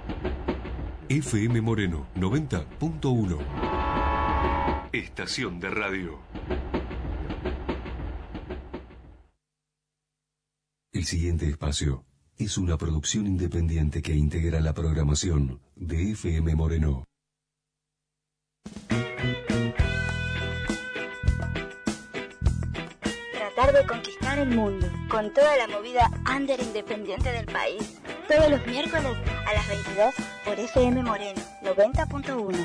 FM Moreno 90.1. Estación de radio. El siguiente espacio es una producción independiente que integra la programación de FM Moreno. Tratar de conquistar el mundo con toda la movida under independiente del país. Todos los miércoles a las 22 por FM Moreno 90.1.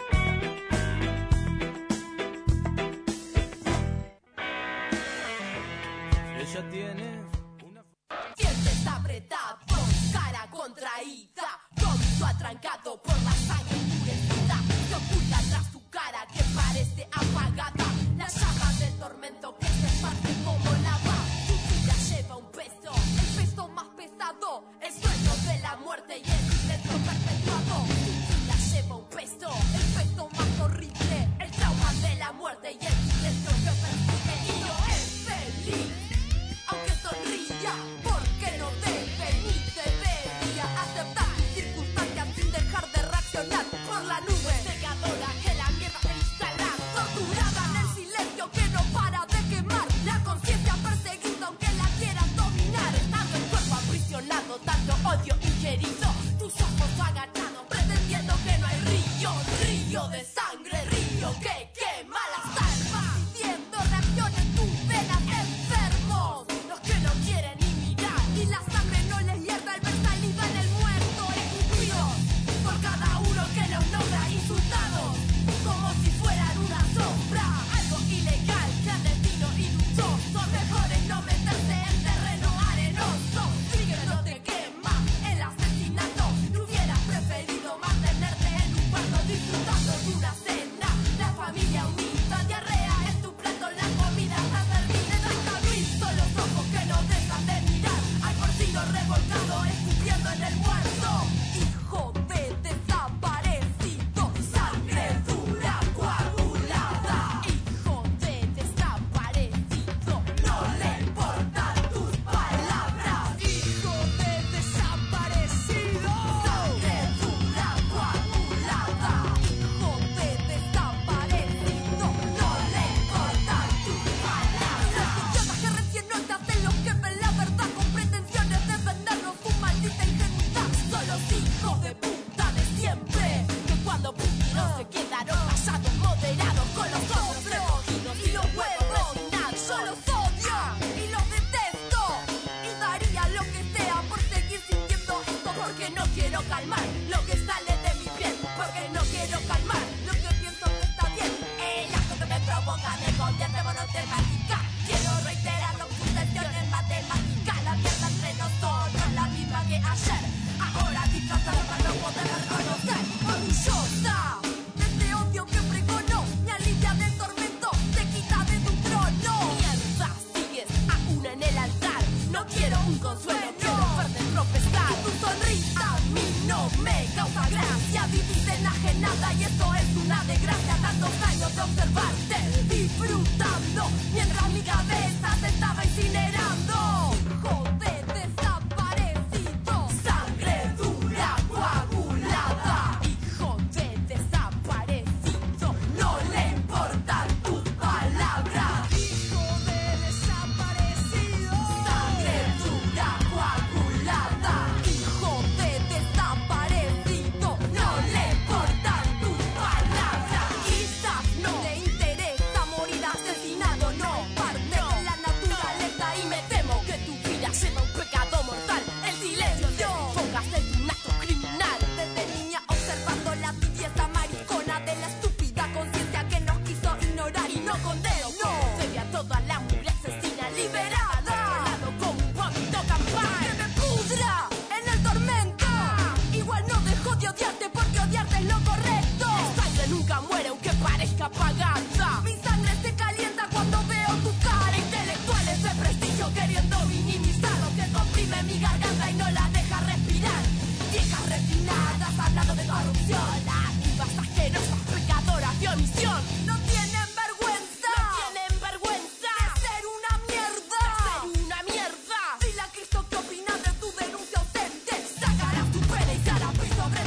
Ella tiene una... Dientes apretados, cara contraída, vómito atrancado por la sangre endurecida, se oculta tras tu cara que parece apagada, la llama del tormento que se parte como lava. Tu vida lleva un peso, el peso más pesado, el sueño de la muerte y el intento perpetuado. Tu vida lleva un peso, el peso más horrible, el trauma de la muerte y el intento que persigue. Y no es feliz, aunque sonría, porque no debe ni debería aceptar circunstancias sin dejar de reaccionar por la nube cegadora que la mierda se instala, torturada en el silencio que no para de quemar, la conciencia perseguida aunque la quieran dominar, estando el cuerpo aprisionado, tanto odio ingerido, tus ojos agachados pretendiendo que no hay río, río de sangre, río que quema las almas, sintiendo reacción en tus venas, enfermos, los que no quieren ni mirar, y la sangre no les hierve al ver saliva en el muerto, escupidos por cada uno que los nombra, insultados como si fueran una sombra, algo ilegal, clandestino y dudoso, mejor es no meterse en terreno arenoso, sigue no te quema el asesinato, no hubieras preferido mantenerte en un cuarto disfrutando de una cena, la familia unida, diarrea en tu plato, la comida está servida, está visto los ojos que no dejan de mirar, al porcino revolcado escupiendo en el muerto, hijo de desaparecido, sangre dura coagulada, hijo de desaparecido, no le importan tus palabras, hijo de desaparecido, sangre dura coagulada, hijo de desaparecido, no le importan tus palabras. Los idiotas que recién no hacen lo que ven la verdad con pretensiones de vendernos su maldita ingenuidad, son los hijos de puta de siempre, que cuando pudieron se quedaron callados, moderados, con los ojos recogidos y los huevos resignados. Yo los odio y los detesto y daría lo que sea por seguir sintiendo esto, porque no quiero calmar lo que sale de mi piel, porque no quiero calmar lo que pienso que está bien. El asco que me provoca me convierte en monotemática. Quiero reiterar la obsesión en matemática. La mierda entre nosotros no es la misma que ayer. Ahora disfrazado para no poder reconocer. Orgullosa de este odio que pregono, me alivia del tormento, te quita de tu trono. Mierda, sigues aún en el altar. No quiero un consuelo, quiero verte tropezar. Tu sonrisa a mí no me causa gracia. Vivís enajenada y esto es una desgracia. Tantos años de observarte, disfrutando, mientras mi cabeza se estaba incinerando. Hijo de desaparecido, sangre dura coagulada, hijo de desaparecido, no le importan tus palabras, hijo de desaparecido, sangre dura coagulada, hijo de desaparecido, no le importan tus palabras. Quizás no te interesa morir asesinado, no parte de la naturaleza y me temo que tu vida lleva un pecado mortal. El silencio te enfocas en un acto criminal. Desde niña observando la tibieza maricona de la estúpida conciencia que nos quiso ignorar y no condeno. No se ve a toda la mugre asesina liberada, con un vómito campal que me pudra en el tormento. Igual no dejo de odiarte porque odiarte es lo correcto. La sangre nunca muere aunque parezca apagada. Mi sangre se calienta cuando veo tu cara. Intelectuales de prestigio queriendo minimizar lo que comprime mi garganta y no la deja respirar. Viejas refinadas hablando de corrupción, activas asquerosas pecadoras de omisión. No tienen vergüenza, no tienen vergüenza de ser una mierda, de ser una mierda. Dile a Cristo qué opina de tu denuncia ausente. Sacarás tu pena y se hará piso sobre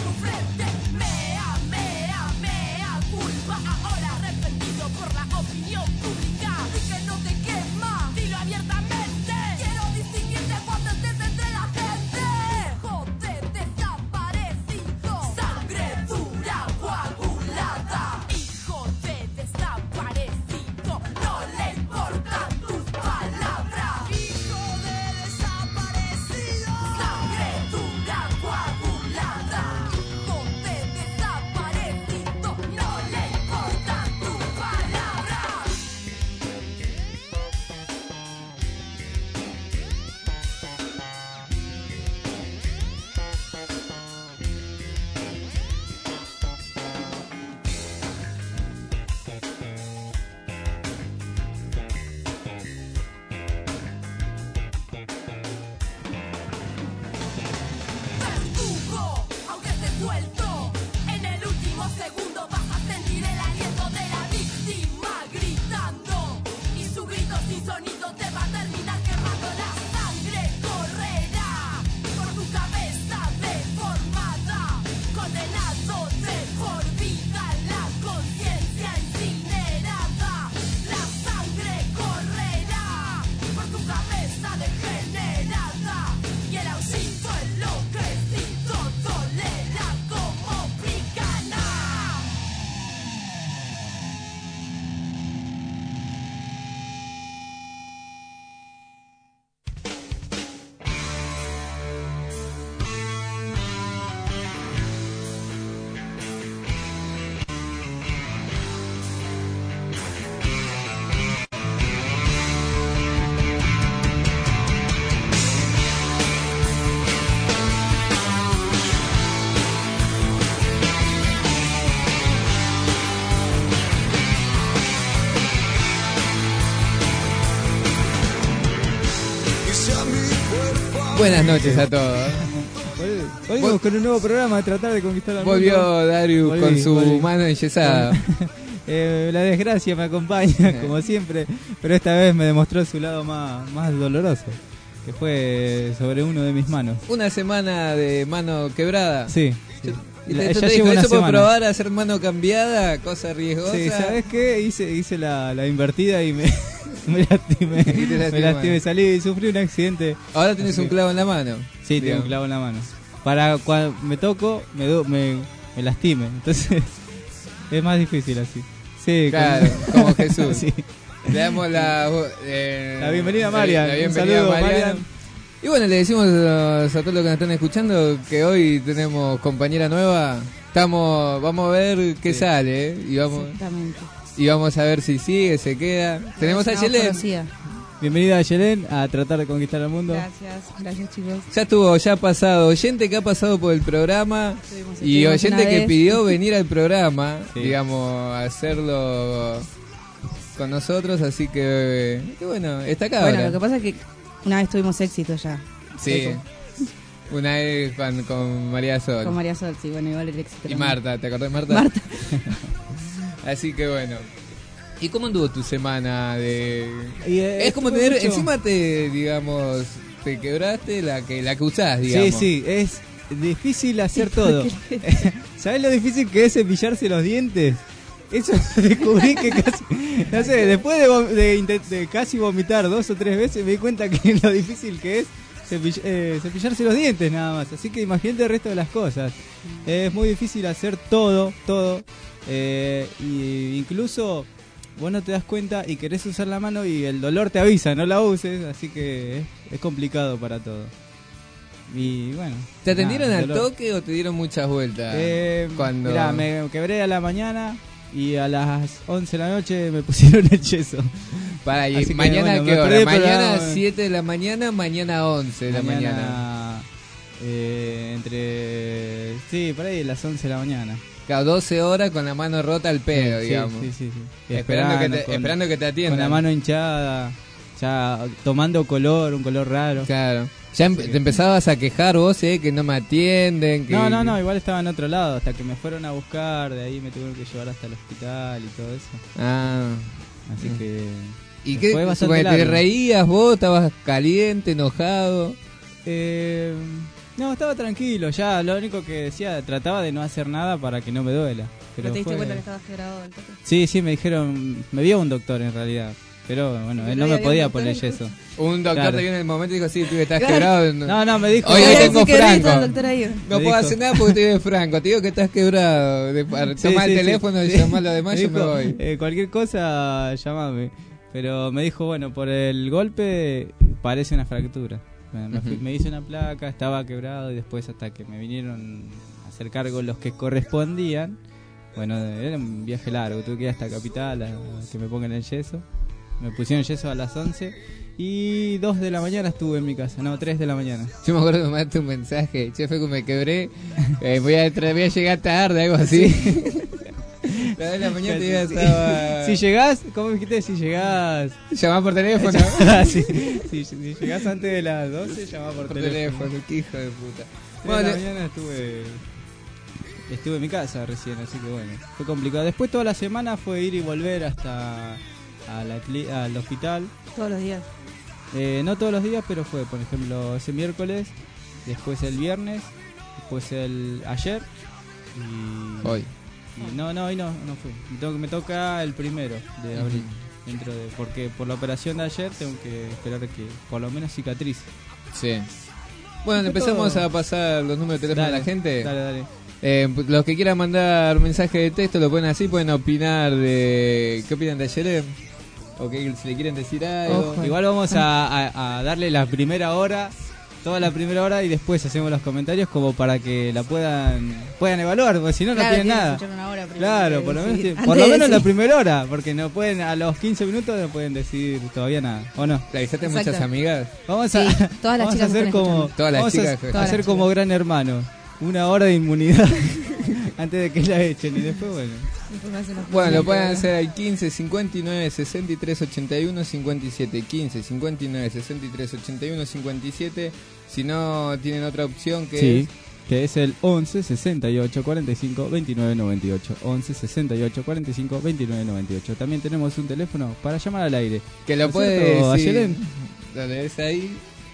Buenas noches a todos. Volvimos con un nuevo programa de tratar de conquistar al mundo. Volvió Darius con su mano enyesada. La desgracia me acompaña, como siempre, pero esta vez me demostró su lado más doloroso, que fue sobre uno de mis manos. Una semana de mano quebrada. Sí. ¿Y Ya te llevo dijo, una ¿eso puedo semana. probar a hacer mano cambiada? Cosa riesgosa. Sí, ¿sabes qué? Hice la invertida y me lastimé. Me lastimé, salí y sufrí un accidente. Ahora tienes Así un que- clavo en la mano. Sí, tengo un clavo en la mano. Para cuando me toco, me lastime. Entonces, es más difícil así. Sí, Claro, como Jesús. Sí. Le damos la bienvenida a Marian. La Un bienvenida saludo, a Marian. Marian. Y bueno, le decimos a todos los que nos están escuchando que hoy tenemos compañera nueva. Vamos a ver qué sale, ¿eh? Exactamente. Y vamos a ver si sigue, se queda. Tenemos a No, Yelén. conocida. Bienvenida a Yelén a tratar de conquistar el mundo. Gracias chicos. Ya ha pasado oyente que ha pasado por el programa Estuvimos y oyente una que vez. pidió venir al programa, Sí. digamos, a hacerlo con nosotros, así que bueno, está acá Bueno, ahora. lo que pasa es que una vez tuvimos éxito ya. Sí, Eso. una vez con María Sol Con María Sol, sí, bueno, igual el éxito. y también. Marta, ¿te acordás de Marta? Marta. Así que bueno. ¿Y cómo anduvo tu semana de...? Y, Es como estuve tener, mucho- encima te quebraste la que usás, Sí, digamos. sí, es difícil hacer todo. ¿Sabes lo difícil que es cepillarse los dientes? Eso descubrí que casi, no sé, después de casi vomitar 2 o 3 veces me di cuenta que lo difícil que es cepillarse los dientes nada más. Así que imagínate el resto de las cosas. Es muy difícil hacer todo. Y incluso vos no te das cuenta y querés usar la mano y el dolor te avisa, no la uses. Así que es complicado para todo. Y bueno. ¿Te atendieron nada, al dolor. toque o te dieron muchas vueltas? Cuando... Mirá, me quebré a la mañana y a las 11 de la noche me pusieron el yeso. Para, y Así que, mañana bueno, qué me hora? perdí el Mañana programa. 7 de la mañana, mañana 11 de la mañana. Sí, por ahí las 11 de la mañana. Cada 12 horas con la mano rota al pedo, Sí, digamos. sí. Y Esperando que te atiendan. con la mano hinchada, ya tomando un color raro. Claro. Ya te empezabas a quejar vos, que no me atienden. Que... No, igual estaba en otro lado, hasta que me fueron a buscar, de ahí me tuvieron que llevar hasta el hospital y todo eso. Ah. Así que... ¿Y fue qué? bastante ¿Te largo. reías vos? ¿Estabas caliente, enojado? No, estaba tranquilo, ya lo único que decía, trataba de no hacer nada para que no me duela. ¿Pero te diste fue- cuenta que estabas quebrado del toque? Sí, me dijeron, me vio un doctor en realidad, pero bueno, ¿Y él no no me había podía un doctor poner en yeso. Un doctor Claro. te vio en el momento y dijo, sí, pibe, estás Claro. quebrado. No, me dijo... Hoy Ay, tengo sí, qué rico, Franco. el doctor ahí. No Me puedo dijo- hacer nada porque estoy de Franco. Te digo que estás quebrado. Toma el teléfono y llama a los demás, Me yo me dijo, voy. cualquier cosa, llamame. Pero me dijo, bueno, por el golpe parece una fractura. Me hice una placa, estaba quebrado y después hasta que me vinieron a hacer cargo los que correspondían. Bueno, era un viaje largo, tuve que ir hasta Capital a que me pongan el yeso. Me pusieron yeso a las 11 y 2 de la mañana estuve en mi casa, no, 3 de la mañana. Yo me acuerdo que me mandaste un mensaje. Che, fue que me quebré. Voy a llegar tarde, algo así. La de la mañana te estaba... Si llegás, ¿cómo me dijiste? Si llegás... Llamá por teléfono. si llegás antes de las 12, llamá por Por teléfono. teléfono, qué hijo de puta. 3 de la mañana estuve en mi casa recién, así que bueno, fue complicado. Después toda la semana fue ir y volver hasta al hospital. Todos los días. No todos los días, pero fue, por ejemplo, ese miércoles, después el viernes, después ayer y... Hoy. Y no, hoy no fui. Me toca el 1 de abril. Porque por la operación de ayer tengo que esperar que por lo menos cicatrice. Sí. Bueno, empezamos a pasar los números de teléfono a la gente. Dale. Los que quieran mandar mensaje de texto lo pueden así, pueden opinar de... ¿Qué opinan de ayer? O que si le quieren decir algo. Ojo. Igual vamos a darle la primera hora, toda la primera hora, y después hacemos los comentarios como para que la puedan evaluar, porque si no, Claro, no tienen tienen que nada. escuchar una hora primero Claro, que por lo decidir. menos, Antes por lo de menos la decidir. primera hora, porque no pueden, a los 15 minutos no pueden decidir todavía nada, ¿o no? ¿Le avisaste a Exacto. muchas amigas? Vamos Sí, a, todas las vamos a chicas hacer están como, escuchando. Todas las vamos chicas, a todas las hacer chicas. como Gran Hermano, una hora de inmunidad antes de que la echen y después bueno. Bueno, lo pueden hacer al 15 59 63 81 57. 15 59 63 81 57. Si no, tienen otra opción que es... que es el 11 68 45 29 98. 11 68 45 29 98. También tenemos un teléfono para llamar al aire. Que lo ¿No es puede cierto, decir. Ayelen? Lo lees ahí.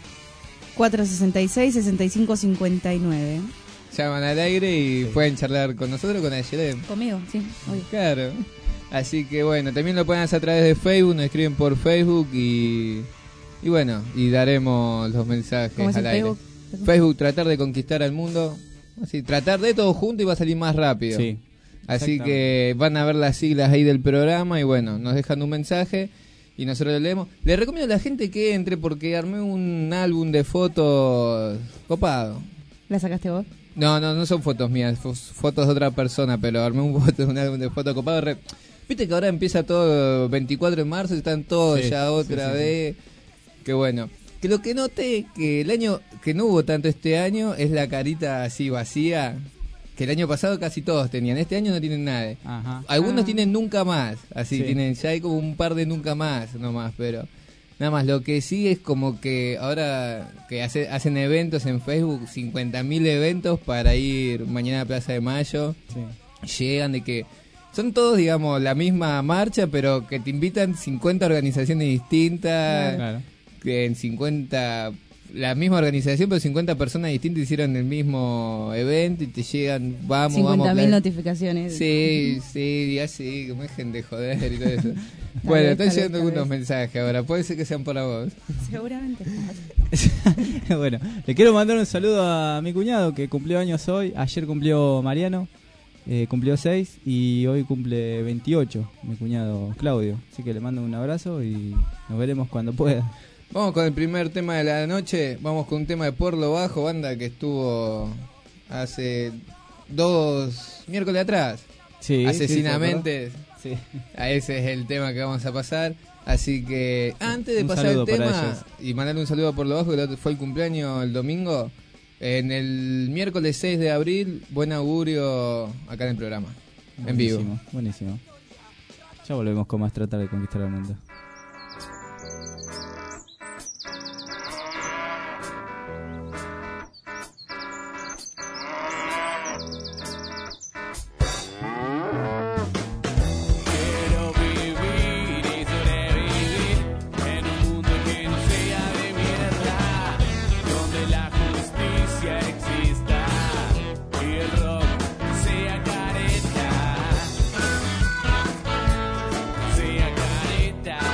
466-6559. Llaman al aire y pueden charlar con nosotros, con Ayelen. Conmigo, sí, obvio. Claro. Así que bueno, también lo pueden hacer a través de Facebook, nos escriben por Facebook y bueno, y daremos los mensajes ¿Cómo es al el aire. Facebook? Facebook, tratar de conquistar al mundo. Así, tratar de todo junto y va a salir más rápido. Sí. Así que van a ver las siglas ahí del programa y bueno, nos dejan un mensaje y nosotros lo leemos. Les recomiendo a la gente que entre porque armé un álbum de fotos copado. ¿La sacaste vos? No son fotos mías, fotos de otra persona, pero armé un álbum de fotos copado. Viste que ahora empieza todo 24 de marzo y están todos ya otra vez. Qué bueno. Que lo que noté que el año que no hubo tanto este año es la carita así vacía, que el año pasado casi todos tenían. Este año no tienen nada. Ajá. Algunos tienen nunca más, así Sí. tienen, ya hay como un par de nunca más nomás, pero nada más. Lo que sí es como que ahora que hacen eventos en Facebook, 50.000 eventos para ir mañana a Plaza de Mayo, llegan de que son todos, digamos, la misma marcha, pero que te invitan 50 organizaciones distintas, Claro. que en 50, la misma organización, pero 50 personas distintas hicieron el mismo evento y te llegan, vamos. 50.000 notificaciones. Sí, así, que me dejen de joder y todo eso. Bueno, están llegando algunos mensajes ahora, puede ser que sean para vos. Seguramente. Bueno, le quiero mandar un saludo a mi cuñado que cumplió años hoy. Ayer cumplió Mariano, cumplió 6 y hoy cumple 28, mi cuñado Claudio. Así que le mando un abrazo y nos veremos cuando pueda. Vamos con el primer tema de la noche. Vamos con un tema de Por lo Bajo, banda que estuvo hace 2 miércoles atrás. Sí, Asesinamente. Sí. Ese es el tema que vamos a pasar. Así que antes de Un pasar el saludo para tema ellos. y mandarle un saludo a Por lo Bajo, que fue el cumpleaños el domingo. En el miércoles 6 de abril, buen augurio acá en el programa. En vivo. Buenísimo. Ya volvemos con más Tratar de Conquistar el Mundo. Quiero vivir y sobrevivir en un mundo que no sea de mierda, donde la justicia exista y el rock sea careta, sea careta.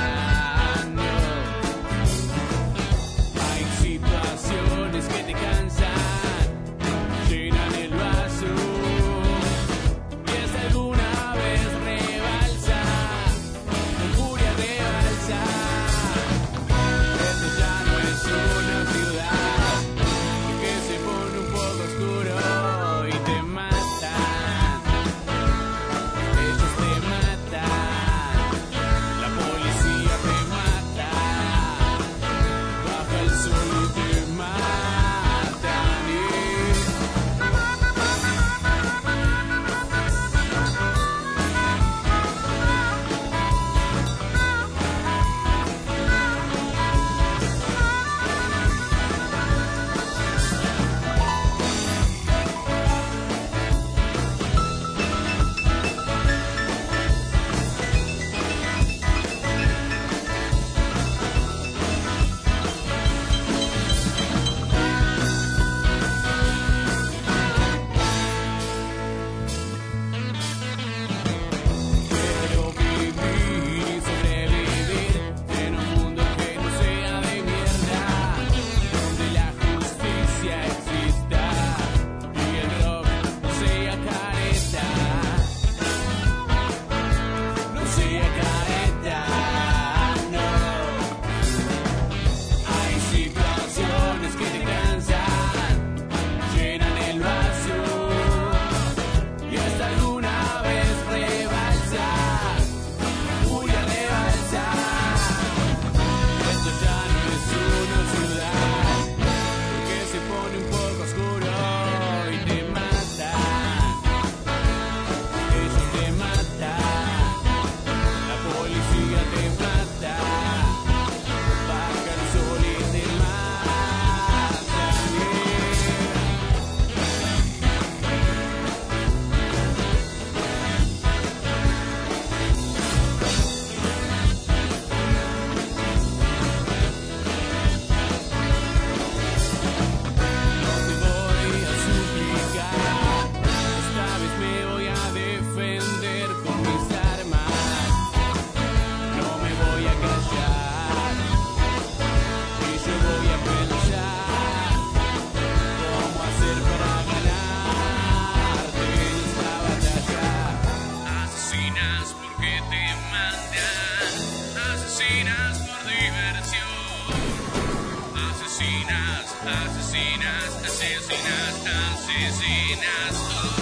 asesinas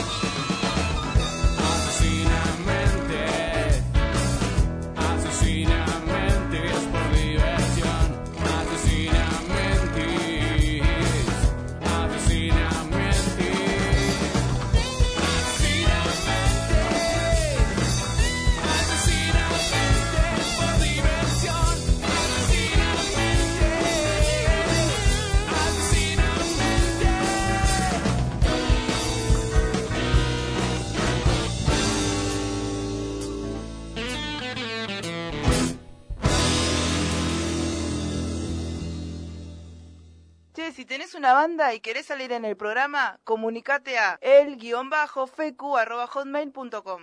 asesinamente, asesinamente es por diversión, asesinamente, asesinamente, asesinamente por diversión, Che, si tenés una banda y querés salir en el programa, comunicate a el-fecu@hotmail.com.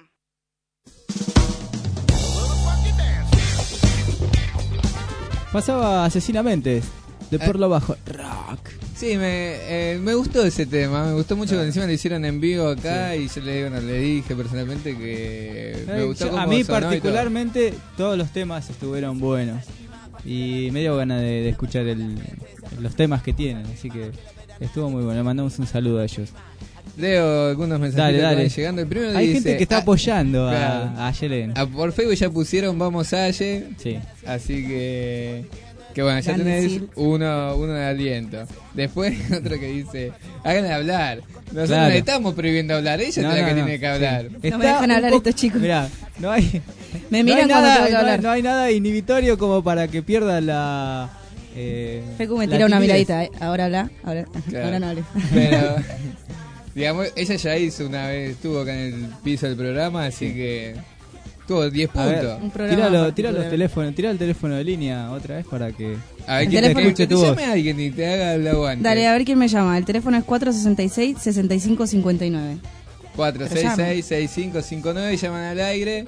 Pasaba Asesinamente, de por lo bajo. Rock. Sí, me gustó ese tema, me gustó mucho que encima lo hicieron en vivo acá y yo le dije personalmente que me gustó cómo A mí sonó y todo. particularmente todos los temas estuvieron buenos y me dio ganas de escuchar los temas que tienen, así que estuvo muy bueno. Le mandamos un saludo a ellos. Leo algunos mensajes Dale. que van llegando. El primero Hay dice, gente que está apoyando claro. a Yelen. Por Facebook ya pusieron Vamos Aye, Sí. así que bueno, ya Grande tenés Sil. uno de aliento. Después otro que dice, háganle hablar. Nosotros Claro. no le estamos prohibiendo hablar, ella es la que tiene que hablar. Sí. No me dejan un hablar poco- estos chicos. Mirá, no hay, Me no hay miran cuando nada, tengo que hablar. no hay nada inhibitorio como para que pierda la... Fecu me la tira una timidez. miradita. Ahora habla, ahora Claro. no hables. Pero, digamos, ella ya hizo una vez, estuvo acá en el piso del programa, así que tuvo 10 A ver, puntos. Un programa tira los particular. teléfonos, tira el teléfono de línea otra vez para que... A ver, El ¿quién te teléfono- escuche que tu te voz? llame a alguien y te haga el aguante. Dale, a ver quién me llama. El teléfono es 466-6559. 466-6559, llaman al aire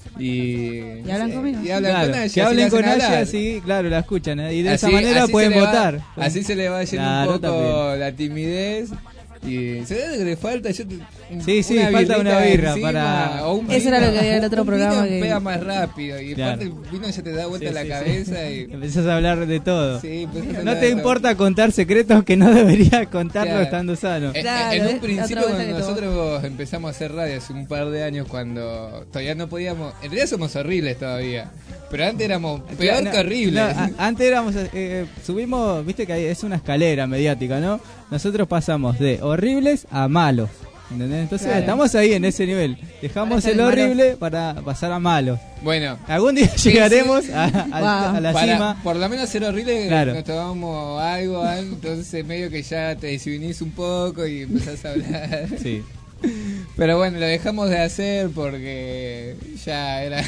y hablan conmigo. Y hablan Claro, con ella, que hablen así con la hacen ella, hablar. sí, claro, la escuchan, ¿eh? Y de Así- esa manera así pueden se le va- votar. Así se le va yendo Claro, un poco también. la timidez. Y se ve que le falta. Sí, falta birrita una birra encima, para- o un Eso era lo que había en el otro un programa vino que- pega más rápido. Y Claro. aparte el vino ya te da vuelta Sí, la sí, cabeza. sí. Y, Empezás a hablar de todo. sí, empezás a No hablar te de importa contar secretos que no deberías contarlo Claro. estando sano. Claro, en es un la principio otra vuelta cuando que nosotros empezamos a hacer radio hace un par de años cuando todavía no podíamos, en realidad somos horribles todavía, pero antes éramos peor que horribles. No, antes éramos, subimos, viste que es una escalera mediática, ¿no? Nosotros pasamos de horribles a malos. ¿Entendés? Entonces Claro. estamos ahí en ese nivel. Dejamos Para el ser horrible para pasar a malos. Bueno, Algún día llegaremos a Wow. la para, cima. por lo menos ser horrible Claro. nos tomamos algo, entonces medio que ya te desinhibís un poco y empezás a hablar. Sí. Pero bueno, lo dejamos de hacer porque ya era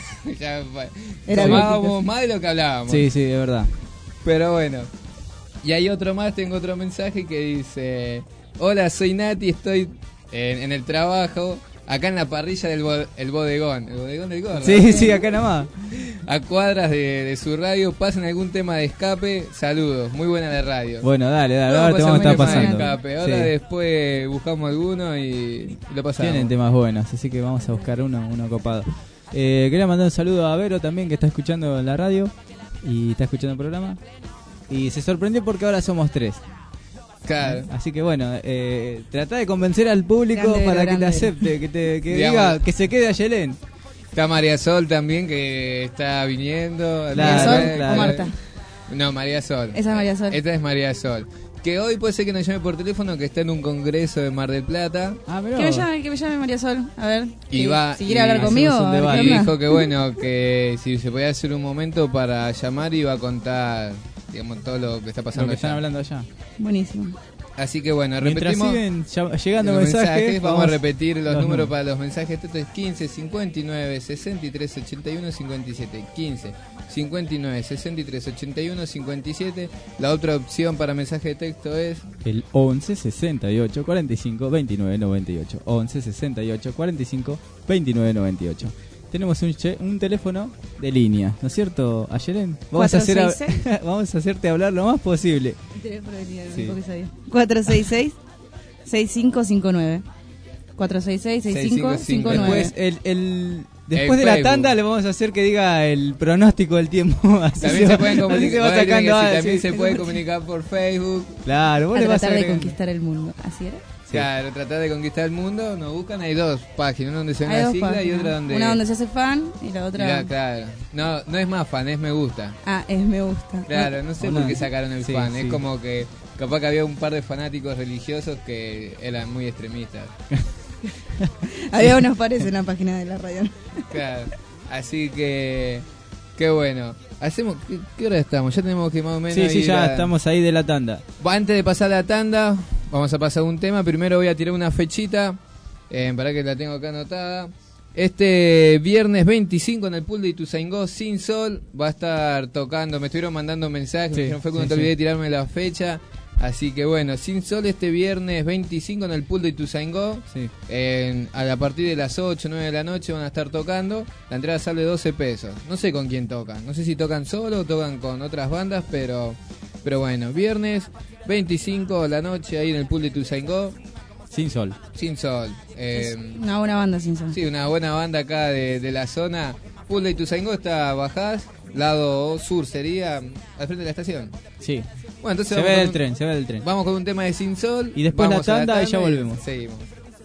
Era tomábamos lógico. más de lo que hablábamos. Sí, sí, de verdad. Pero bueno. Y hay otro más, tengo otro mensaje que dice: hola, soy Nati, estoy en el trabajo, acá en la parrilla del el bodegón. El bodegón del gordo. Sí, sí, acá nomás. A cuadras de su radio, pasen algún tema de escape, saludos, muy buena de radio. Bueno, dale, No, ahora te vamos a estar pasar pasando. de escape. Ahora Sí. después buscamos alguno y lo pasamos. Tienen temas buenos, así que vamos a buscar uno copado. Quería mandar un saludo a Vero también, que está escuchando la radio y está escuchando el programa. Y se sorprendió porque ahora somos 3. Claro. Así que bueno, trata de convencer al público Grande, para que te grande. acepte, que Digamos. diga que se quede a Yelén. Está María Sol también, que está viniendo. Claro, ¿María Sol claro. o Marta? No, María Sol. Esa es María Sol. Esta es María Sol. Que hoy puede ser que nos llame por teléfono, que está en un congreso de Mar del Plata. Ah, mirá. Que me llame María Sol. A ver. Y va- si quiere y hablar hacemos conmigo, un a ver debate. qué Y onda. dijo que bueno, que si se podía hacer un momento para llamar, iba a contar, digamos, todo lo que está Lo pasando que están allá. hablando allá. Buenísimo. Así que bueno, Mientras repetimos siguen llegando los mensajes, vamos a repetir los números números. para los mensajes. Esto es 15 59 63 81 57. 15 59 63 81 57. La otra opción para mensaje de texto es El 11 68 45 29 98. 11 68 45 29 98. Tenemos un teléfono de línea, ¿no es cierto, Ayelen? Vamos a 466. vamos a hacerte hablar lo más posible. El teléfono de línea, Sí. poco sabía. 466-6559. 466-6559. Después, después de la Facebook. tanda le vamos a hacer que diga el pronóstico del tiempo. Así también se pueden así comunicar, se va bueno, sacando. sí, ah, también sí. se puede comunicar por Facebook. Claro, vos A le vas tratar de agregando. conquistar el mundo. ¿Así era? Claro, tratar de conquistar el mundo, nos buscan, hay 2 páginas, una donde se ve Hay la 2 sigla y páginas. otra donde... Una donde se hace fan y la otra... Claro, no es más fan, es me gusta. Ah, es me gusta. Claro, no sé Una- por qué sacaron el sí, fan, sí. es como que capaz que había un par de fanáticos religiosos que eran muy extremistas. Había unos pares en la página de la radio. Claro, así que... Qué bueno. Hacemos, ¿qué hora estamos? Ya tenemos que más o menos... Sí, ir ya a- estamos ahí de la tanda. Antes de pasar la tanda, vamos a pasar un tema. Primero voy a tirar una fechita. Para que la tengo acá anotada. Este viernes 25 en el pool de Ituzaingó, Sin Sol, va a estar tocando. Me estuvieron mandando mensajes. Sí, Me dijeron, fue cuando sí, te olvidé sí. de tirarme la fecha. Así que bueno, Sin Sol este viernes 25 en el pool de Ituzaingó. Sí. A partir de las 8, 9 de la noche van a estar tocando. La entrada sale 12 pesos. No sé con quién tocan. No sé si tocan solo o tocan con otras bandas, pero bueno, viernes 25 de la noche ahí en el pool de Ituzaingó, Sin Sol. Sin Sol. Una buena banda sin sol. Sí, una buena banda acá de la zona. Pool de Ituzaingó está bajás, lado sur sería, al frente de la estación. Sí. Bueno, entonces Se vamos ve con del un- tren, se ve del tren. Vamos con un tema de Sin Sol. Y después vamos la a tanda y ya volvemos. Seguimos.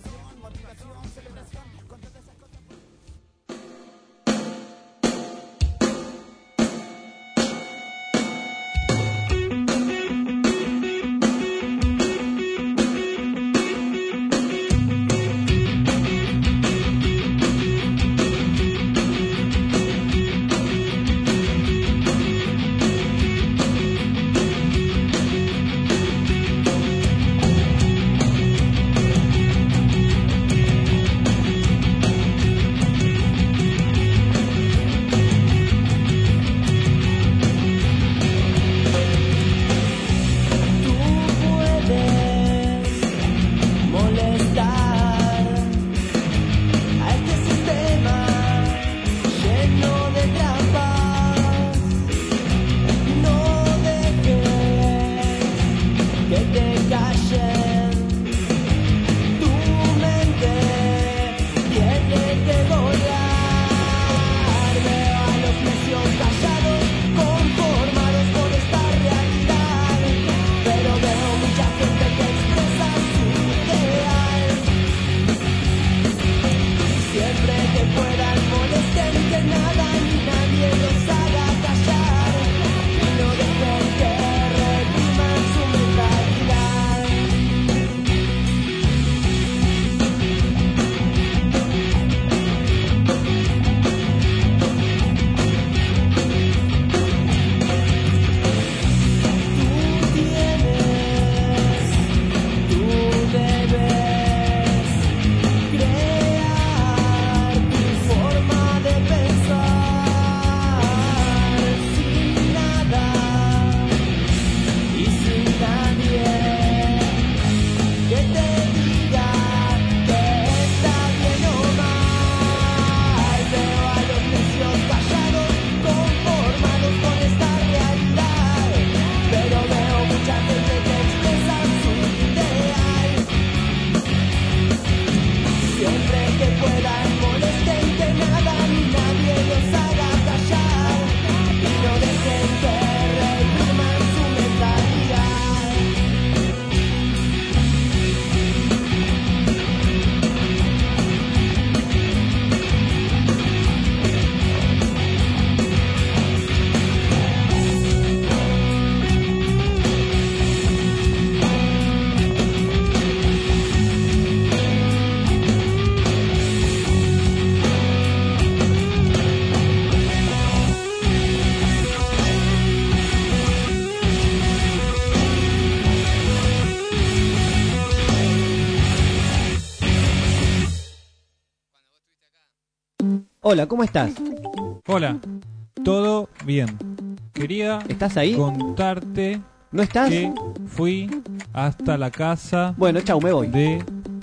Hola, ¿cómo estás? Hola, todo bien. Quería ¿Estás ahí? contarte ¿No estás? que fui hasta la casa Bueno, chau, me voy. de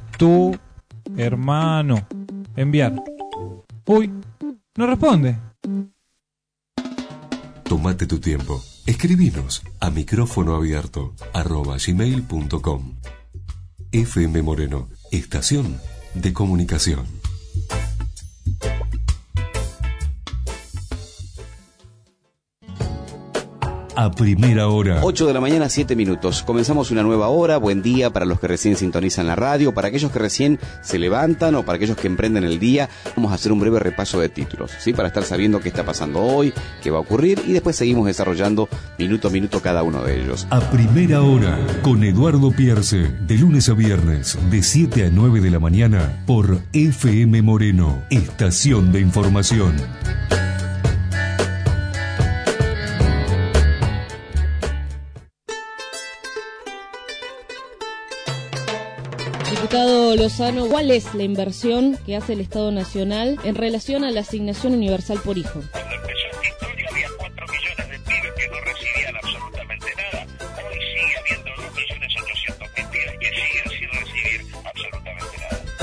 tu hermano. Enviar. Uy, no responde. Tómate tu tiempo. Escribinos a micrófonoabierto@gmail.com. FM Moreno, estación de comunicación. A primera hora. 8 de la mañana, 7 minutos. Comenzamos una nueva hora. Buen día para los que recién sintonizan la radio, para aquellos que recién se levantan o para aquellos que emprenden el día. Vamos a hacer un breve repaso de títulos, ¿sí? Para estar sabiendo qué está pasando hoy, qué va a ocurrir, y después seguimos desarrollando minuto a minuto cada uno de ellos. A primera hora, con Eduardo Pierce, de lunes a viernes, de 7 a 9 de la mañana, por FM Moreno, estación de información. Diputado Lozano, ¿cuál es la inversión que hace el Estado Nacional en relación a la asignación universal por hijo? Cuando empezó esta historia había 4 millones de pibes que no recibían absolutamente nada. Hoy sigue habiendo 2.800.000 pibes que siguen sin recibir absolutamente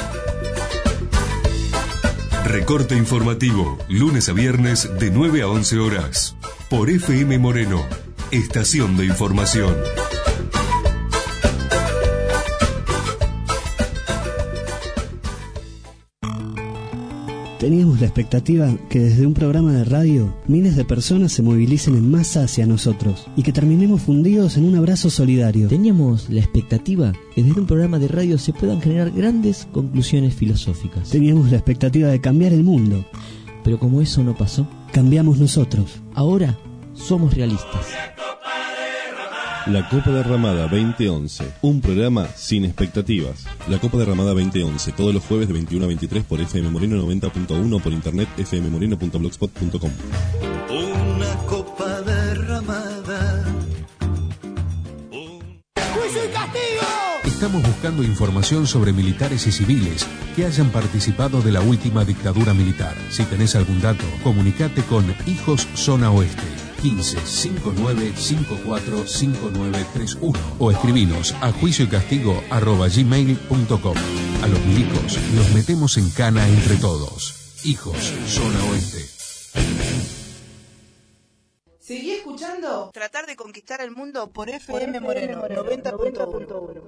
nada. Recorte informativo, lunes a viernes de 9 a 11 horas, por FM Moreno, estación de información. Teníamos la expectativa que desde un programa de radio miles de personas se movilicen en masa hacia nosotros y que terminemos fundidos en un abrazo solidario. Teníamos la expectativa que desde un programa de radio se puedan generar grandes conclusiones filosóficas. Teníamos la expectativa de cambiar el mundo. Pero como eso no pasó, cambiamos nosotros. Ahora somos realistas. La Copa Derramada 2011, un programa sin expectativas. La Copa Derramada 2011, todos los jueves de 21 a 23 por FM Moreno 90.1, por internet fmmoreno.blogspot.com. Una copa derramada. ¡Juicio y castigo! Estamos buscando información sobre militares y civiles que hayan participado de la última dictadura militar. Si tenés algún dato, comunicate con Hijos Zona Oeste 15-5954-5931 o escribinos a juicioycastigo@gmail.com. A los milicos los metemos en cana entre todos. Hijos Zona Oeste. Seguí escuchando Tratar de Conquistar el Mundo por FM Moreno 90.1.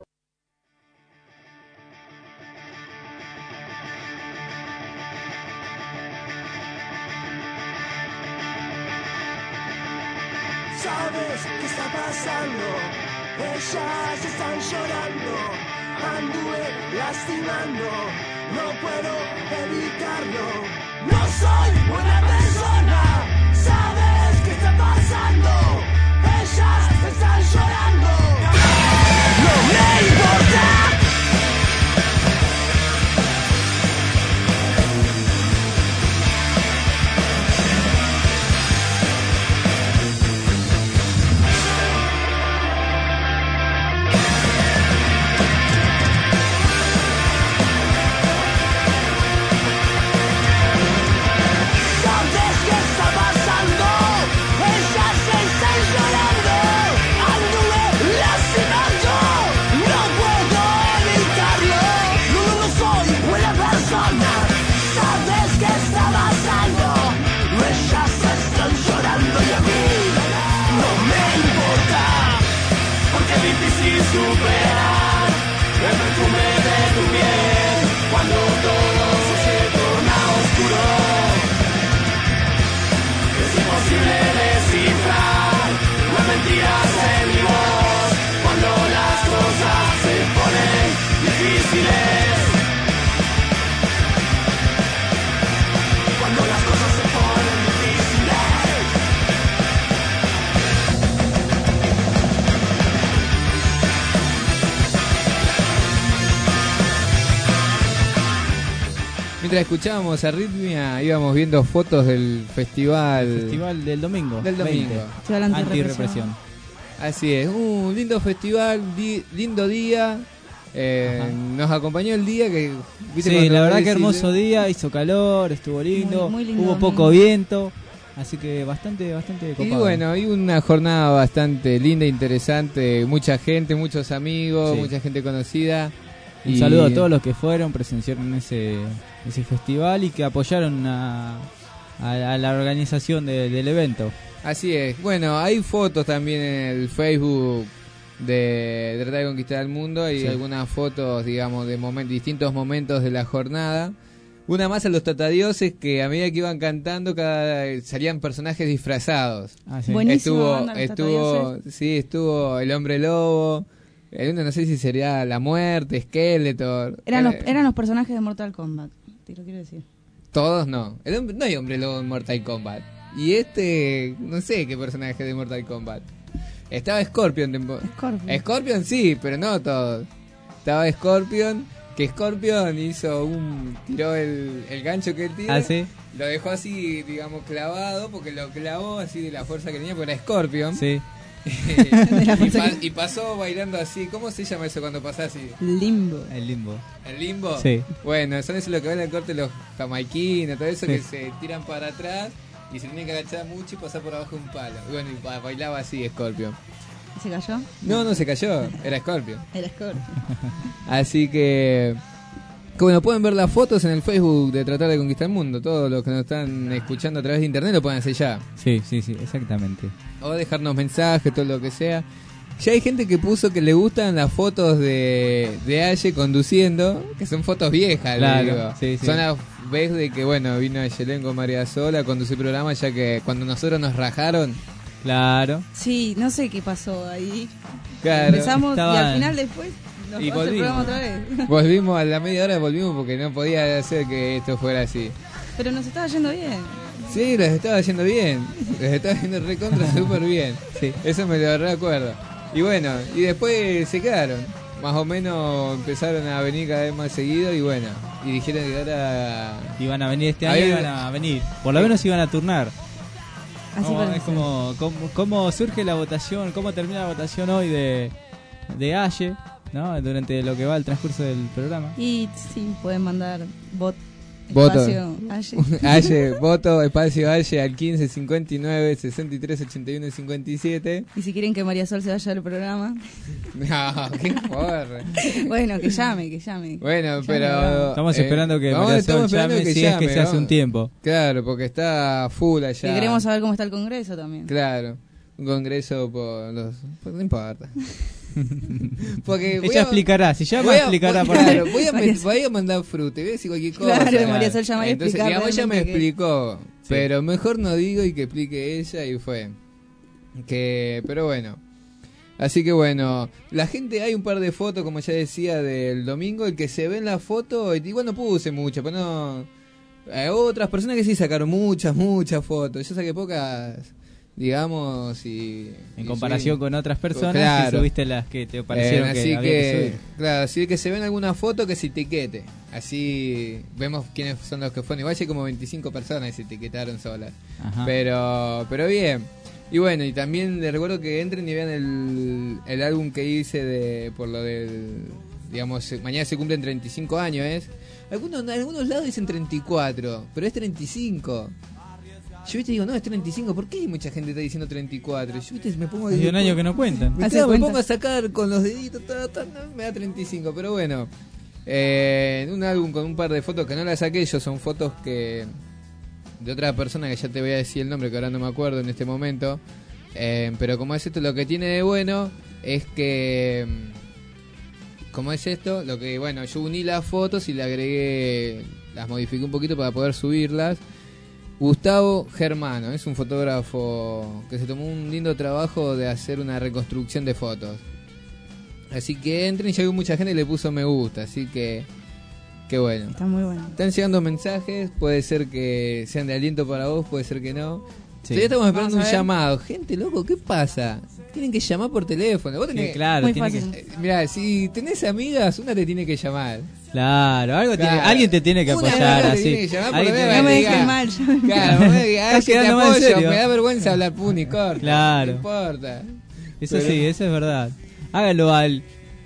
¿Sabes qué está pasando? Ellas están llorando. Anduve lastimando. No puedo evitarlo. No soy buena persona. ¿Sabes qué está pasando? Ellas están llorando. No me importa. Superar el perfume de tu piel cuando todo se torna oscuro. Es imposible descifrar las mentiras en mi voz cuando las cosas se ponen difíciles. Cuando las cosas se ponen difíciles. Mientras escuchábamos Arritmia, íbamos viendo fotos del festival. El festival del domingo. Del domingo. Antirrepresión. Así es, un lindo festival, lindo día. Nos acompañó el día que... Sí, la verdad que hermoso día, hizo calor, estuvo lindo, muy lindo, hubo poco viento. Así que bastante copado. Y bueno, hay una jornada bastante linda, interesante, mucha gente, muchos amigos, sí, mucha gente conocida. Un saludo a todos los que fueron, presenciaron ese festival y que apoyaron a la organización del evento. Así es. Bueno, hay fotos también en el Facebook de Tratar de Conquistar el Mundo. Hay algunas fotos, digamos, de distintos momentos de la jornada. Una más a los Tratadioses, que a medida que iban cantando salían personajes disfrazados. Sí. Buenísima banda, los estuvo el Hombre Lobo. No sé si sería La Muerte, Skeletor. Eran los personajes de Mortal Kombat, te lo quiero decir. Todos no. No hay Hombre Lobo en Mortal Kombat. Y no sé qué personaje de Mortal Kombat. Estaba Scorpion. Scorpion sí, pero no todos. Estaba Scorpion, que Scorpion tiró el gancho que él tira. ¿Sí? Lo dejó así, digamos, clavado, porque lo clavó así de la fuerza que tenía, porque era Scorpion. Sí. y pasó bailando así. ¿Cómo se llama eso cuando pasa así? Limbo. El limbo. ¿El limbo? Sí. Bueno, eso es lo que ven en el corte los jamaiquinos, todo eso, que se tiran para atrás y se tienen que agachar mucho y pasar por abajo de un palo. Y bueno, y bailaba así Scorpion. ¿Se cayó? No se cayó, era Scorpion. Era Scorpion. Así que bueno, pueden ver las fotos en el Facebook de Tratar de Conquistar el Mundo. Todos los que nos están escuchando a través de internet lo pueden hacer ya. Sí, exactamente. O dejarnos mensajes, todo lo que sea. Ya hay gente que puso que le gustan las fotos de Aye conduciendo, que son fotos viejas, claro, digo. Sí. Son las vez de que, bueno, vino Ayelén con María Sola a conducir programa, ya que cuando nosotros nos rajaron. Claro. Sí, no sé qué pasó ahí. Claro. Empezamos y al final después nos y pasó el programa otra vez. Volvimos a la media hora, porque no podía hacer que esto fuera así. Pero nos estaba yendo bien. Sí, les estaba yendo bien. Les estaba yendo recontra súper bien. Sí, eso me lo recuerdo. Y bueno, y después se quedaron. Más o menos empezaron a venir cada vez más seguido y bueno, y dijeron que ahora iban a venir este año, iban a venir. Por lo menos iban a turnar. Así es como surge la votación, cómo termina la votación hoy de Aye, ¿no? Durante lo que va el transcurso del programa. Y sí, pueden mandar voto espacio Aye, voto espacio Aye al 15 59 63 81 57. Y si quieren que María Sol se vaya al programa. No, qué porra. Bueno, que llame. Bueno, pero estamos esperando que María Sol llame, si es que se hace un tiempo. Claro, porque está full allá. Y queremos saber cómo está el Congreso también. Claro, un Congreso no importa. Porque ella explicará, si llama explicará. Claro, voy a mandar fruta y voy a decir cualquier cosa. Claro, María Sol llama y entonces, explicar. Digamos, ella me explicó, pero mejor no digo y que explique ella y fue. Pero bueno. Así que bueno, la gente, hay un par de fotos, como ya decía, del domingo, el que se ve en la foto, igual no puse muchas, pero no... Hay otras personas que sí sacaron muchas fotos, yo saqué pocas... Digamos, en comparación con otras personas, claro. Si subiste las que te parecieron que había que subir. Claro, así que se ven alguna foto que se etiquete. Así vemos quiénes son los que fueron. Igual hay como 25 personas que se etiquetaron solas. Ajá. Pero bien. Y bueno, y también les recuerdo que entren y vean el álbum que hice por lo del... Digamos, mañana se cumplen 35 años, ¿es? En algunos lados dicen 34, pero es 35. Yo digo, no, es 35, ¿por qué hay mucha gente está diciendo 34? Yo me pongo Hay un año que no cuentan. Me pongo a sacar con los deditos, me da 35, pero bueno. Un álbum con un par de fotos que no las saqué yo, son fotos de otra persona que ya te voy a decir el nombre, que ahora no me acuerdo en este momento. Pero como es esto, lo que tiene de bueno es que... Como es esto, lo que, bueno, yo uní las fotos y le agregué, las modifiqué un poquito para poder subirlas. Gustavo Germano es un fotógrafo que se tomó un lindo trabajo de hacer una reconstrucción de fotos. Así que entren, ya hubo mucha gente que le puso me gusta, así que bueno. Está muy bueno. Están llegando mensajes, puede ser que sean de aliento para vos, puede ser que no. Sí. Todavía estamos esperando un llamado. Gente, loco, ¿qué pasa? Tienen que llamar por teléfono. Vos tenés, claro, mirá, si tenés amigas, una te tiene que llamar. Claro, alguien te tiene que apoyar así. Tiene que llamar, no me dejes mal. Claro, te apoyo, me da vergüenza hablar punicorta. Claro. No importa. Eso sí, eso es verdad. Hágalo al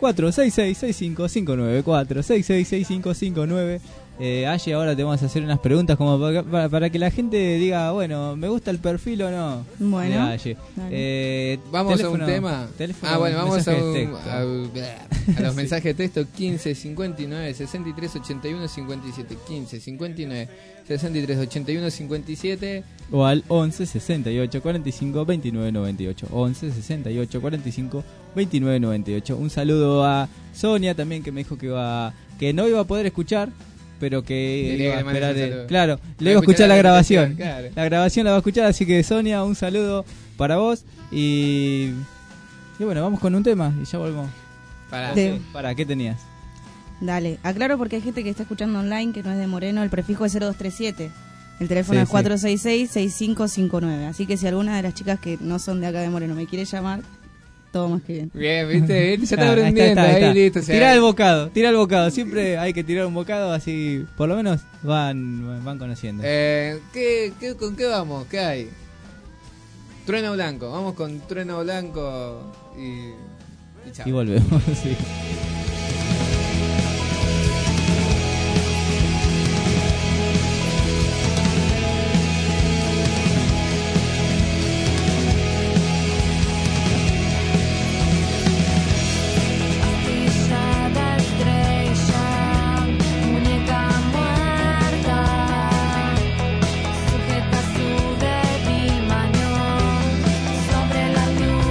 466-6559, 466-6559. Aye, ahora te vamos a hacer unas preguntas como para que la gente diga, bueno, ¿me gusta el perfil o no? Bueno, vamos a un tema. Bueno, vamos a los mensajes de texto. 15 59 63 81 57, 15 59 63 81 57, o al 11 68 45 29 98, 11 68 45 29 98. Un saludo a Sonia también, que me dijo que no iba a poder escuchar, pero que Quería iba que a le mandes esperar un saludo. claro, Va le a iba a escuchar la grabación. claro. La grabación la va a escuchar, así que Sonia, un saludo para vos y bueno, vamos con un tema y ya volvemos. Para, ¿qué tenías? Dale, aclaro porque hay gente que está escuchando online que no es de Moreno, el prefijo es 0237. El teléfono Sí, es 466-6559. Así que si alguna de las chicas que no son de acá de Moreno me quiere llamar, todo más que bien. Bien, viste, ya está Ah, aprendiendo, ahí ahí está. listo. Tira el bocado. Siempre hay que tirar un bocado, así por lo menos van conociendo. ¿Con qué vamos? ¿Qué hay? Trueno Blanco, vamos con Trueno Blanco y chao. Y volvemos, sí. Astillada estrella, muñeca muerta, sujeta su débil mañón sobre la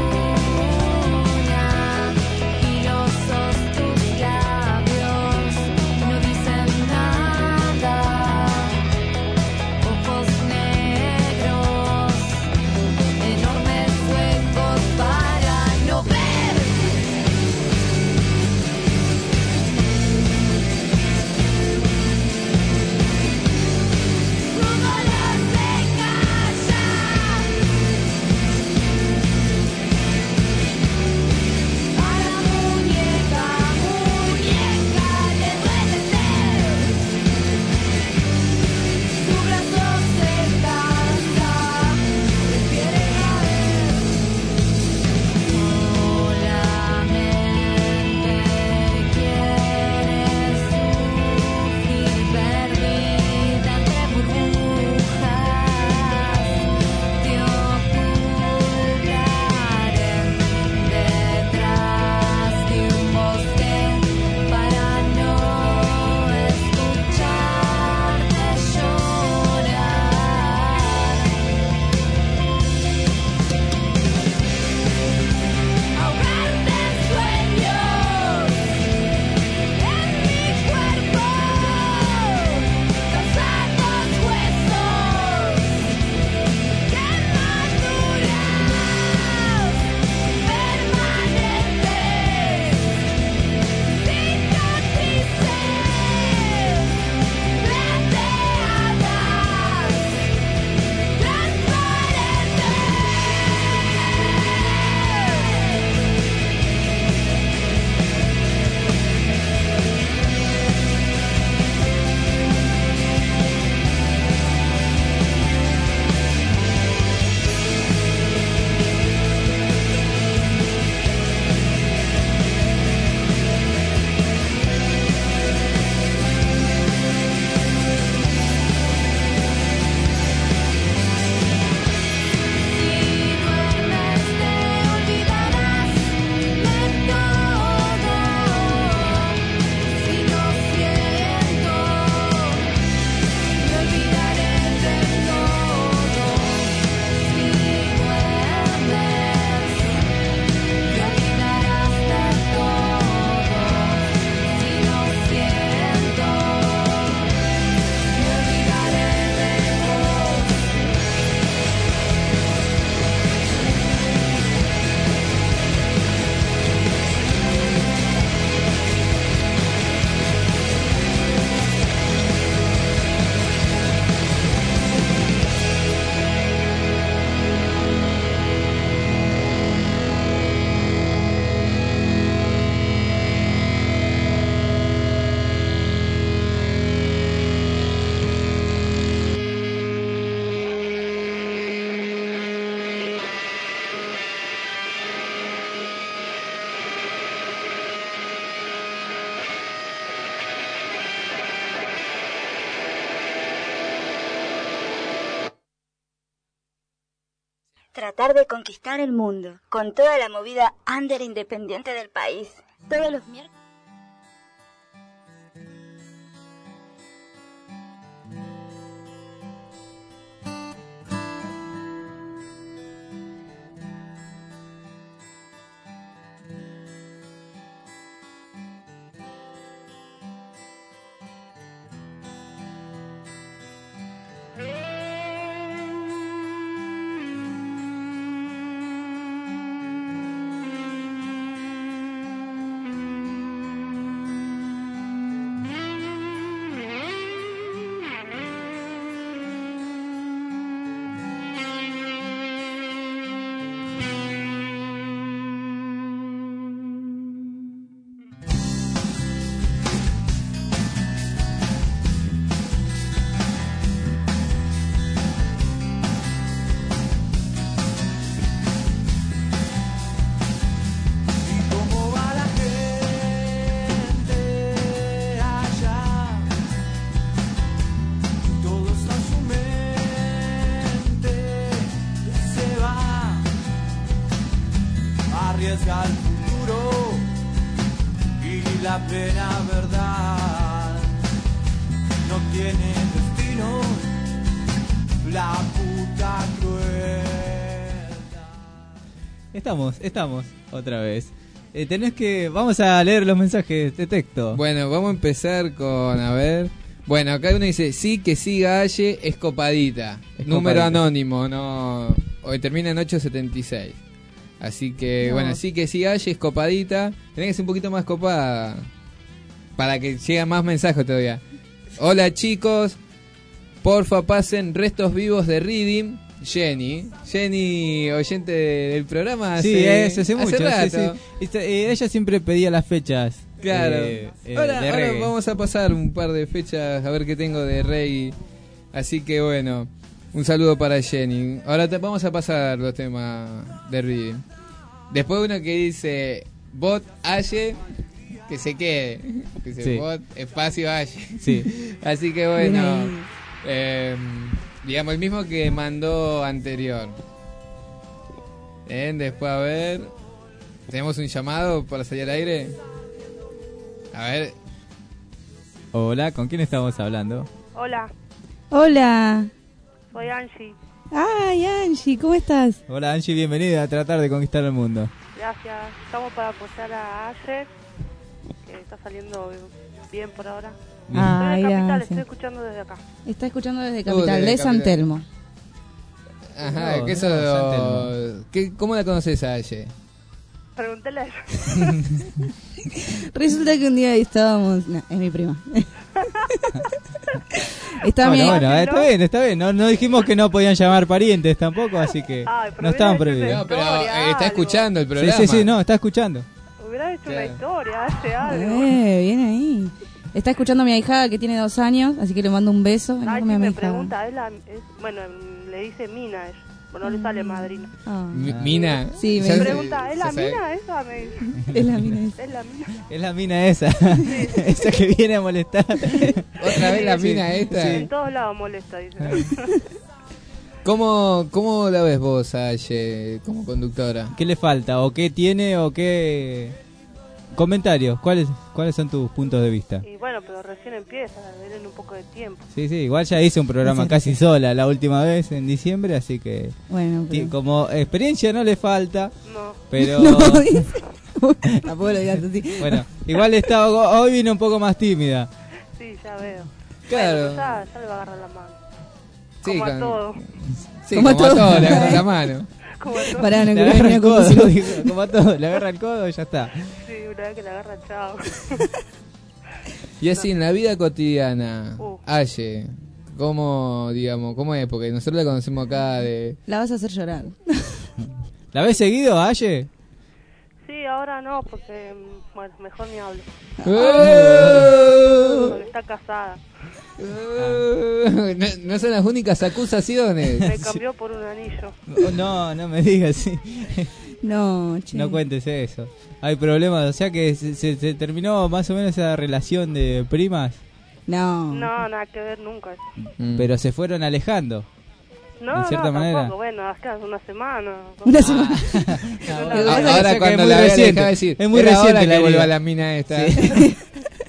luna, filosos tus labios, no dicen nada, ojos negros, enormes huecos para no ver. Tratar de conquistar el mundo, con toda la movida under independiente del país. Todos los miércoles. de la verdad. No tiene destino la puta crueldad. Estamos otra vez. Vamos a leer los mensajes de texto. Bueno, vamos a empezar con, a ver. Bueno, acá uno dice, sí, que siga Aye, es copadita. Número anónimo, no. Hoy termina en 876. Así que, bueno, sí, que siga Aye, es copadita. Tenés que ser un poquito más copada para que lleguen más mensajes todavía. Hola chicos, porfa pasen restos vivos de Reading. Jenny, oyente del programa. Sí, hace mucho. Rato. Sí. Ella siempre pedía las fechas. Claro. Ahora reggae. vamos a pasar un par de fechas a ver qué tengo de reggae. Así que bueno, un saludo para Jenny. Ahora vamos a pasar los temas de Reading. Después uno que dice bot Aye, que se quede. Que dice Sí. bot espacio Aye. Sí. Así que bueno, digamos el mismo que mandó anterior. Después a ver, tenemos un llamado para salir al aire. A ver. Hola, ¿con quién estamos hablando? Hola, Hola. soy Angie. Ay, Angie, ¿cómo estás? Hola Angie, bienvenida a Tratar de Conquistar el Mundo. Gracias. Estamos para apoyar a Aye, que está saliendo bien por ahora. Ay, Estoy de Capital, gracias. estoy escuchando desde acá. Está escuchando desde Capital, desde de San Capital. Telmo. Ajá, No, que no, eso. ¿Cómo la conoces a Aye? Pregúntele a ella. Resulta que un día estábamos... No, es mi prima. Está Bueno, mi... está bien. No dijimos que no podían llamar parientes tampoco, así que Ay, pero no estaban hubiera hecho prohibidos. No, pero Historia, está algo. escuchando el programa. Sí, no, está escuchando. Hubiera hecho una Claro. historia, hace algo. Bien ahí. Está escuchando a mi ahijada que tiene 2 años, así que le mando un beso Ay, enorme sí, a mi me ahijada. pregunta, bueno, le dice Mina a ella, pero no le sale madrina. Ah. Mina. Sí, Me Ya- pregunta, ¿es la ya sabe- mina esa? Me dice. Es la mina esa. ¿Es la mina? Es la mina esa. Esa que viene a molestar. Otra vez la mina esta. En todos lados molesta, dice. ¿Cómo la ves vos, Aye, como conductora? ¿Qué le falta? ¿O qué tiene? ¿O qué...? Comentarios. ¿Cuáles son tus puntos de vista? Y bueno, pero recién empieza, denle un poco de tiempo. Sí, igual ya hice un programa casi sola la última vez en diciembre, así que Bueno, pero... como experiencia no le falta, No. pero No, dice. Tampoco lo digas así. bueno, igual hoy vino un poco más tímida. Sí, ya veo. Claro. Bueno, ya le va a agarrar la mano. Sí, Como a todo. Sí, Como a como a todo. todo, le agarra la mano. Como a todo. Pará, no Le quiero agarra venir el a codo, conducir. dijo, como a todo, le agarra el codo y ya está. Sí, una vez que le agarra, chao. Y así en la vida cotidiana, Uh. Aye, ¿cómo es? Porque nosotros la conocemos acá de... La vas a hacer llorar. ¿La ves seguido, Aye? Sí, ahora no, porque, bueno, mejor ni hablo. Porque está casada. No son las únicas acusaciones. Me cambió por un anillo. No me digas, sí. No, che. No cuentes eso. Hay problemas, o sea que se terminó más o menos esa relación de primas, No. No, nada que ver nunca. pero se fueron alejando. No, En cierta no, manera. tampoco. Bueno, acá una semana. Una semana. Ahora que cuando es muy la vea reciente, deja de decir, es muy era reciente ahora la que vuelva herida. la mina esta. Sí.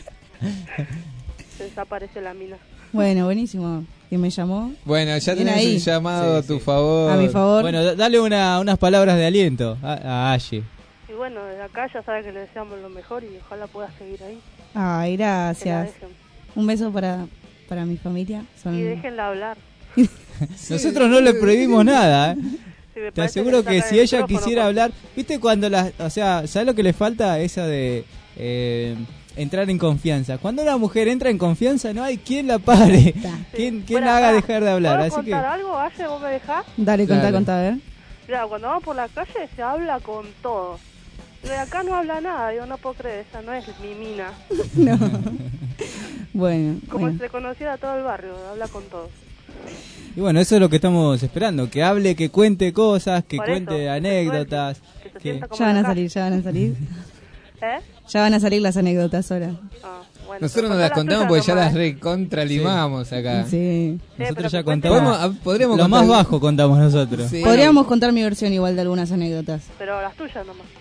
Se desaparece la mina. Bueno, buenísimo. ¿Quién me llamó? Bueno, ya Bien tenés ahí. un llamado a tu favor. A mi favor. Bueno, dale unas palabras de aliento a Aye. Y bueno, desde acá ya sabe que le deseamos lo mejor y ojalá pueda seguir ahí. Ay, Que la gracias. dejen. Un beso para mi familia. Son... Y déjenla hablar. Nosotros no le prohibimos nada, Sí, me Te parece aseguro le que sacan si el ella micrófono quisiera por- hablar, ¿viste cuando o sea, ¿sabes lo que le falta? Esa de entrar en confianza. Cuando una mujer entra en confianza, no hay quien la pare, quien Bueno, la haga pará, dejar de hablar. ¿puedo Así que contar algo, Aye? ¿Vos me dejás? Dale, contá, a ver. Mira, cuando vamos por la calle se habla con todo. De acá no habla nada, yo no puedo creer, esa no es mi mina. No. Bueno. Como bueno. si le conociera a todo el barrio, habla con todos. Y bueno, eso es lo que estamos esperando, que hable, que cuente cosas, que Por cuente eso, anécdotas. Que se que- sienta como Ya van en a la salir, ya van a salir. ¿Eh? Ya van a salir las anécdotas ahora. Ah, bueno, Nosotros pero no las contá contamos tuyas porque ya nomás, las ¿eh? recontralimamos acá. Sí. Nosotros ya pero que contamos. Podríamos Lo contar- más bajo contamos nosotros. Sí. Podríamos contar mi versión igual de algunas anécdotas. Pero las tuyas nomás.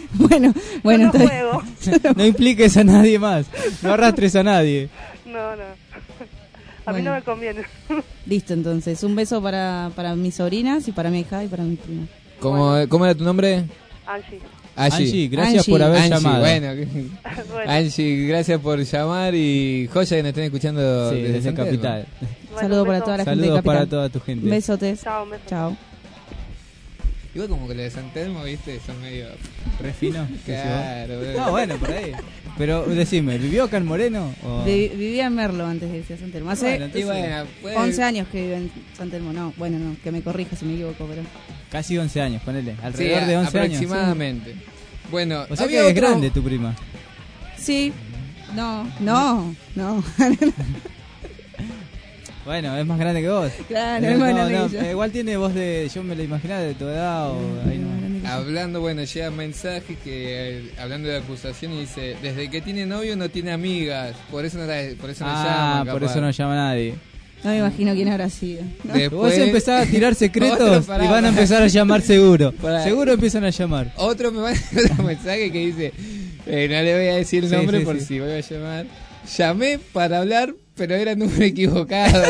Bueno, Yo no entonces- juego. No impliques a nadie más. No arrastres a nadie. No. A mí Bueno. no me conviene. Listo, entonces. Un beso para mis sobrinas y para mi hija y para mis primas. ¿Cómo era tu nombre? Angie. Angie, gracias por haber Angie, llamado. Bueno. Bueno. Angie, gracias por llamar y joya que nos estén escuchando Sí, desde San Telmo. Capital. Saludos para toda la gente de Saludos Capital. para toda tu gente. Besotes. Chao, besos. Chao. Igual como que los de San Telmo, viste, son medio... ¿Re fino? Claro, No, bueno, por ahí. Pero decime, ¿vivió acá en Moreno? O... Vivía en Merlo antes de irse a San Telmo. Hace Bueno, entonces- 11 años que vivo en San Telmo. No, que me corrija si me equivoco, pero... Casi 11 años, ponele. Sí, Alrededor de 11 años. aproximadamente. Bueno, O sea había que es otro- grande tu prima. Sí. No. Bueno, es más grande que vos. Claro, es más grande que yo. Igual tiene voz de... Yo me la imaginaba de tu edad o... Ahí no. Hablando, bueno, llega mensaje que hablando de acusación y dice, desde que tiene novio no tiene amigas, por eso no llama. Por eso no llama nadie. No me imagino quién habrá sido. ¿no? Después- Vos empezás a tirar secretos Otro, pará, y van a pará. empezar a llamar seguro. Pará. Seguro empiezan a llamar. Otro me manda otro mensaje que dice, no le voy a decir el Sí, nombre sí, por sí. si voy a llamar. Llamé para hablar, pero era el número equivocado.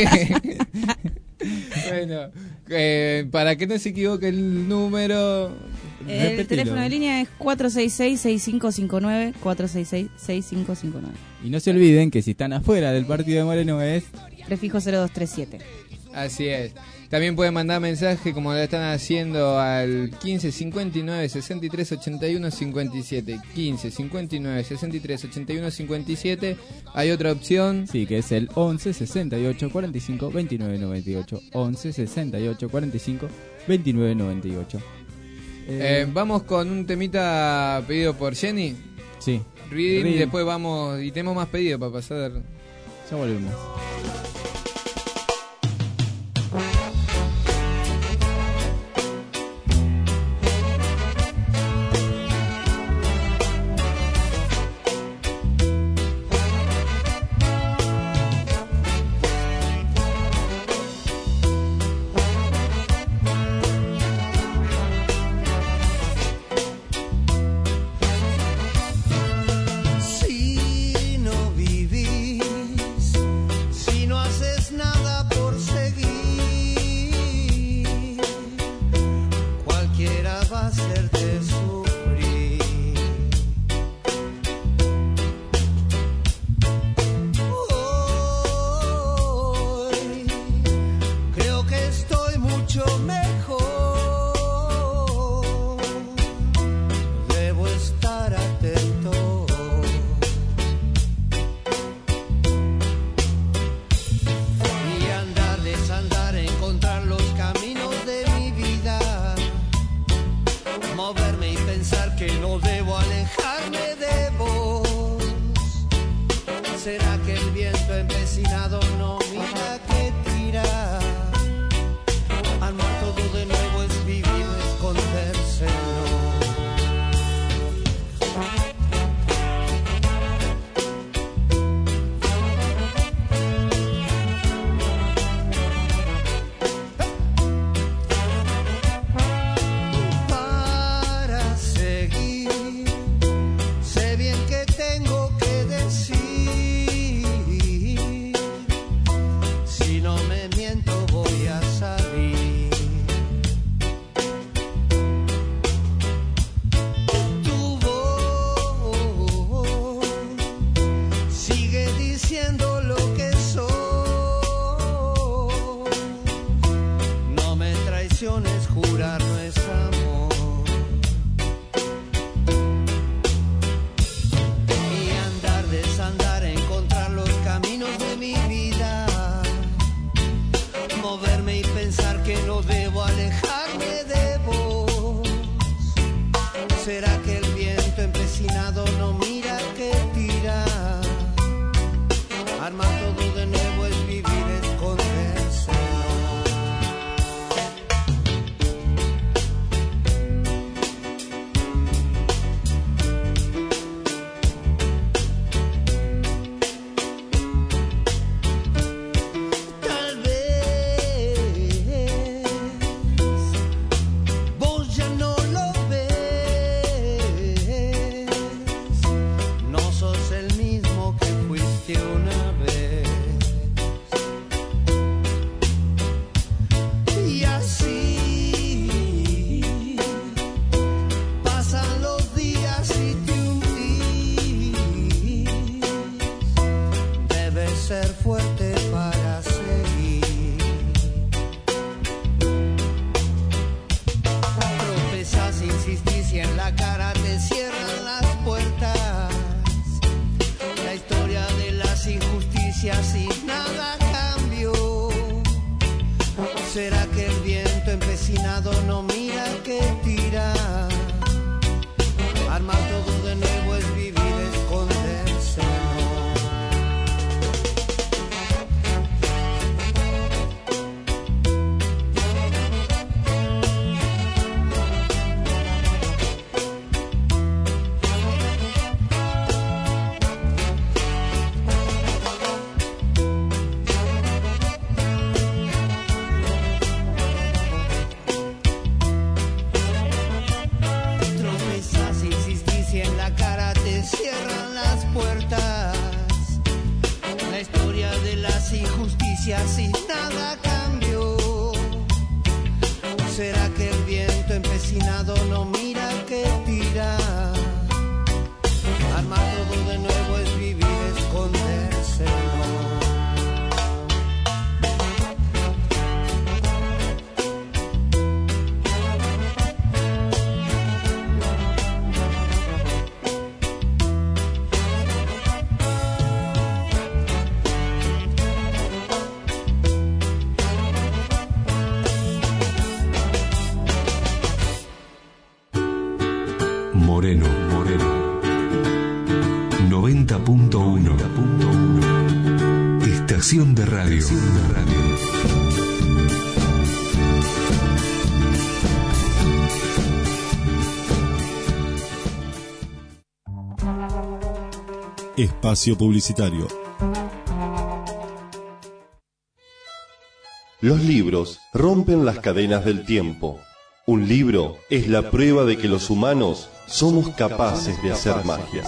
Bueno, para que no se equivoque el número... El teléfono de línea es 466-6559, 466-6559. Y no se olviden que si están afuera del partido de Moreno es... Prefijo 0237. Así es. También pueden mandar mensaje como lo están haciendo al 15 59 63 81 57. 15 59 63 81 57. Hay otra opción. Sí, que es el 11 68 45 29 98. 11 68 45 29 98. Vamos con un temita pedido por Jenny. Sí. Reading, Reading. después vamos y tenemos más pedidos para pasar. Ya volvemos. Si no vivís, si no haces nada por seguir, cualquiera va a hacerte sufrir. Hoy creo que estoy mucho mejor. Debo estar atento. Y andar, desandar, encontrar los caminos de mi vida. Moverme y pensar que no debo alejarme de vos. ¿Será que el viento empecinado no mira que tira? Armar todo de nuevo es vivir, esconderse no. Para seguir, sé bien que tengo que decir. Si no me miento voy a salir. Tu voz sigue diciendo lo que soy. No me traiciones, jurar no es amor. Y andar, desandar, encontrar los caminos de mi vida. Moverme y pensar que no debo alejarme de vos. ¿Será que el viento empecinado no mira que tira? Armar todo de nuevo es vivir, esconderse no. Tal vez vos ya no lo ves. nada cambió. ¿Será que el viento empecinado no mira que tira? Armar todo de nuevo es vivir, esconderse no. Cierran las puertas, la historia de las injusticias y nada cambió. ¿Será que el viento empecinado no mira que tira? Armar todo de nuevo es vivir, esconderse no. Moreno 90.1 Estación de radio. Espacio publicitario. Los libros rompen las cadenas del tiempo. Un libro es la prueba de que los humanos somos capaces de hacer magia.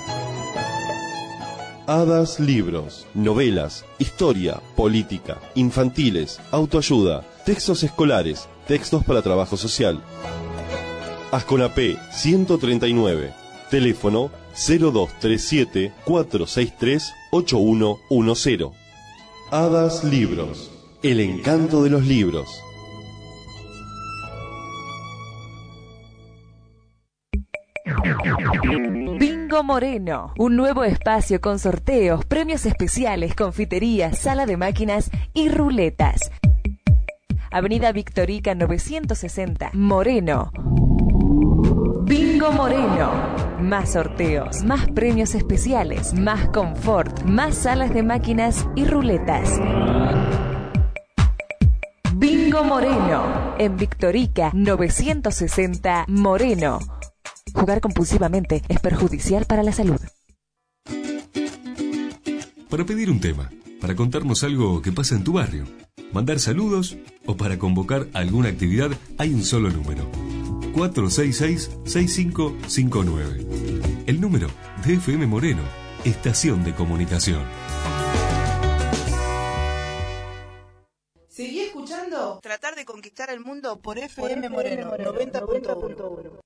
Hadas Libros, novelas, historia, política, infantiles, autoayuda, textos escolares, textos para trabajo social. Asconapé 139, teléfono 0237 463 8110. Hadas Libros, el encanto de los libros. Bingo Moreno, un nuevo espacio con sorteos, premios especiales, confiterías, sala de máquinas y ruletas. Avenida Victorica 960, Moreno. Bingo Moreno. Más sorteos, más premios especiales, más confort, más salas de máquinas y ruletas. Bingo Moreno, en Victorica 960, Moreno. Jugar compulsivamente es perjudicial para la salud. Para pedir un tema, para contarnos algo que pasa en tu barrio, mandar saludos o para convocar alguna actividad, hay un solo número: 466-6559. El número de FM Moreno, Estación de Comunicación. Seguí escuchando Tratar de conquistar el mundo por FM Moreno 90.1.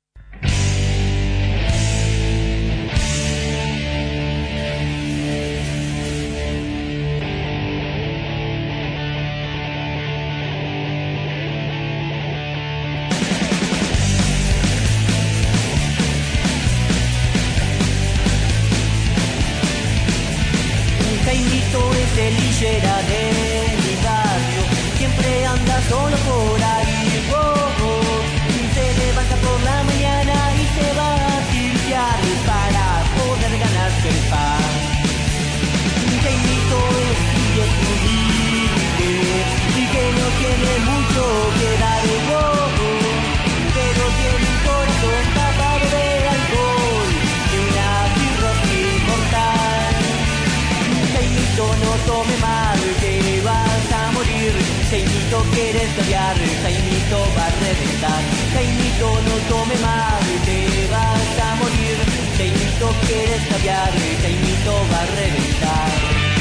Jaimito es el lillera de mi barrio, siempre anda solo por ahí, se levanta por la mañana y se va a limpiar para poder ganarse el pan. Jaimito es viejo libre y que no tiene mucho que dar, pero tiene un corazón tapado de alcohol y una birra inmortal. Jaimito, no tome mal, que vas a morir. Jaimito, quieres cambiar, Jaimito va a reventar. Jaimito, no tome mal, te vas a morir. Jaimito, quieres cambiar, Jaimito va a reventar.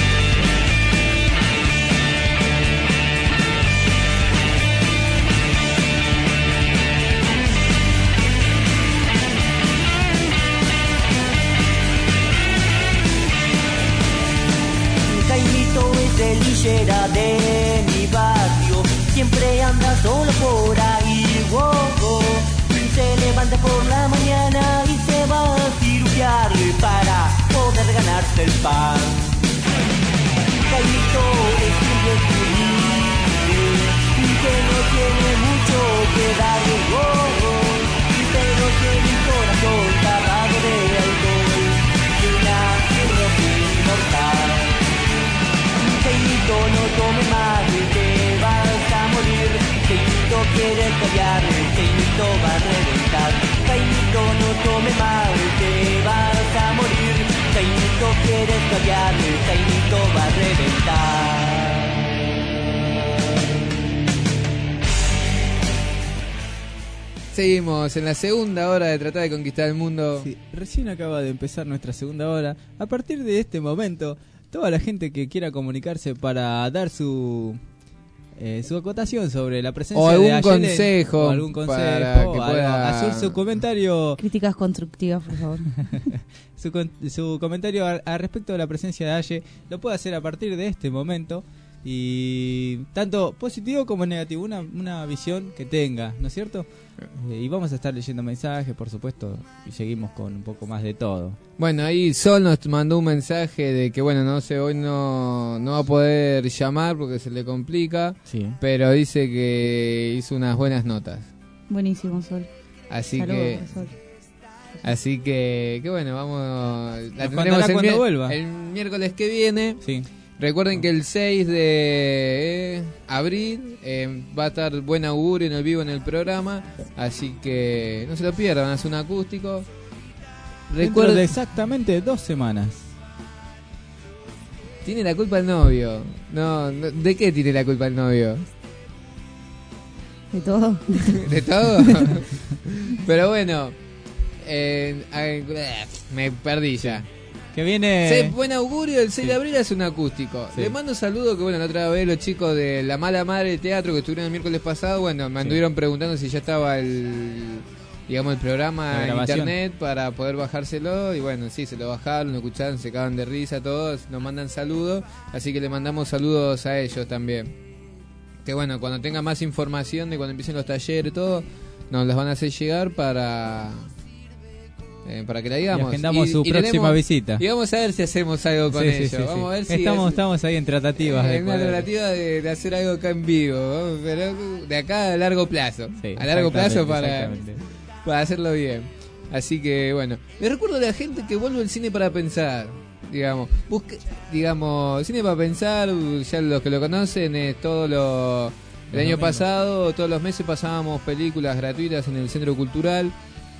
Jaimito es el lillera de mi barrio, siempre anda solo por ahí, se levanta por la mañana y se va a cirugiar para poder ganarse el pan. Jaimito es un descubrible que no tiene mucho que dar de gol, pero tiene un corazón cargado de alcohol y nace un rock inmortal. Jaimito, no tome más y te vas a morir. Jaimito quiere cambiar, Jaimito va a reventar. Jaimito, no tome más y te vas a morir. Jaimito quiere cambiar, Jaimito va a reventar. Seguimos en la segunda hora de tratar de conquistar el mundo. Sí, recién acaba de empezar nuestra segunda hora. A partir de este momento, toda la gente que quiera comunicarse para dar su acotación sobre la presencia o algún de consejo, o algún consejo para que pueda hacer su comentario, críticas constructivas, por favor. su comentario al respecto de la presencia de Aye lo puede hacer a partir de este momento, y tanto positivo como negativo, una visión que tenga, ¿no es cierto? Y vamos a estar leyendo mensajes, por supuesto, y seguimos con un poco más de todo. Bueno, ahí Sol nos mandó un mensaje de que, bueno, no sé, hoy no va a poder llamar porque se le complica, sí, pero dice que hizo unas buenas notas. Buenísimo, Sol. Así Saludos, que Sol. Así que bueno, vamos, la Nos tendremos cuando vuelva. El miércoles que viene. Sí. Recuerden que el 6 de abril va a estar Buen Augurio en el vivo en el programa, así que no se lo pierdan, van a hacer un acústico. Dentro de exactamente 2 semanas. Tiene la culpa el novio. No, ¿de qué tiene la culpa el novio? De todo. ¿De todo? Pero bueno, me perdí ya. Que viene... Buen Augurio, el 6 de abril es un acústico. Sí. Le mando un saludo, que bueno, la otra vez los chicos de La Mala Madre de Teatro que estuvieron el miércoles pasado, bueno, me anduvieron preguntando si ya estaba el programa en internet para poder bajárselo, y bueno, sí, se lo bajaron, lo escucharon, se cagan de risa todos, nos mandan saludos, así que le mandamos saludos a ellos también. Que bueno, cuando tenga más información de cuando empiecen los talleres y todo, nos las van a hacer llegar para que la digamos. Y agendamos su próxima visita. Y vamos a ver si hacemos algo con ellos. Sí. Vamos a ver si estamos ahí en tratativas. En una tratativa de hacer algo acá en vivo, ¿no? Pero de acá a largo plazo. Sí, a largo plazo para hacerlo bien. Así que bueno, les recuerdo a la gente que vuelve el cine para pensar. Cine para pensar, ya los que lo conocen, el año pasado, todos los meses pasábamos películas gratuitas en el Centro Cultural.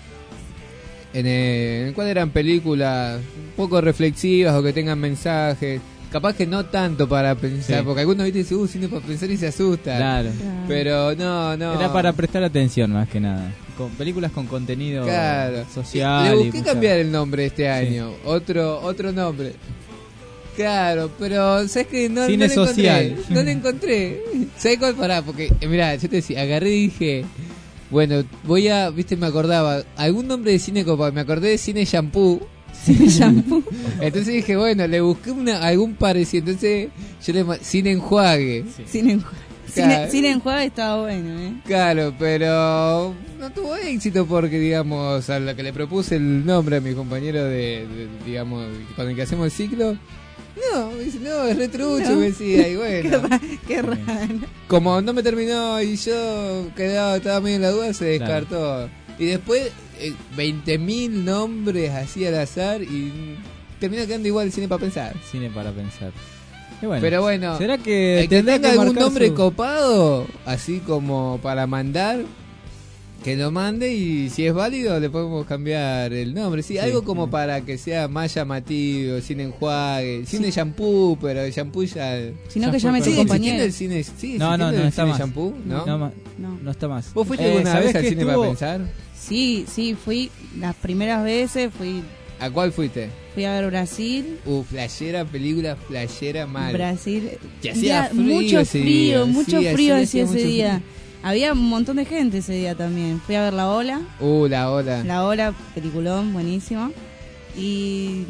En el cual eran películas un poco reflexivas o que tengan mensajes, capaz que no tanto para pensar, porque algunos dicen cine para pensar y se asustan. Claro. Pero no. Era para prestar atención más que nada. Con películas con contenido social. Le busqué cambiar el nombre este año, otro nombre. Claro, pero ¿sabes qué? No cine social. No le encontré. ¿Sabes cuál? Pará, porque mirá, yo te decía, agarré y dije, bueno, me acordaba, algún nombre de cine copa, me acordé de Cine Shampoo. Cine Shampoo. Entonces dije, bueno, le busqué algún parecido, entonces yo Cine Enjuague. Sí. Cine Enjuague estaba bueno, Claro, pero no tuvo éxito porque, digamos, a la que le propuse el nombre a mi compañero digamos, con el que hacemos el ciclo, no, es retrucho, me decía, y bueno. Qué raro. Como no me terminó y yo estaba medio en la duda, se descartó. Y después 20.000 nombres así al azar y terminó quedando igual Cine para pensar. Cine para pensar. Bueno, pero bueno, ¿será que tenga algún nombre copado, así como para mandar, que lo mande, y si es válido le podemos cambiar el nombre? Sí, algo como para que sea más llamativo. Cine Enjuague, Cine Shampoo, pero el shampoo ya... Sino que llame tu compañero. El cine, no está más. Shampoo, no está más. ¿Vos fuiste alguna vez al cine para pensar? Sí, fui las primeras veces, ¿A cuál fuiste? Fui a ver Brasil. Película flashera mal. Brasil. Que hacía mucho frío hacía ese día. Frío. Había un montón de gente ese día también. Fui a ver La Ola. La Ola. La Ola, peliculón, buenísimo. Y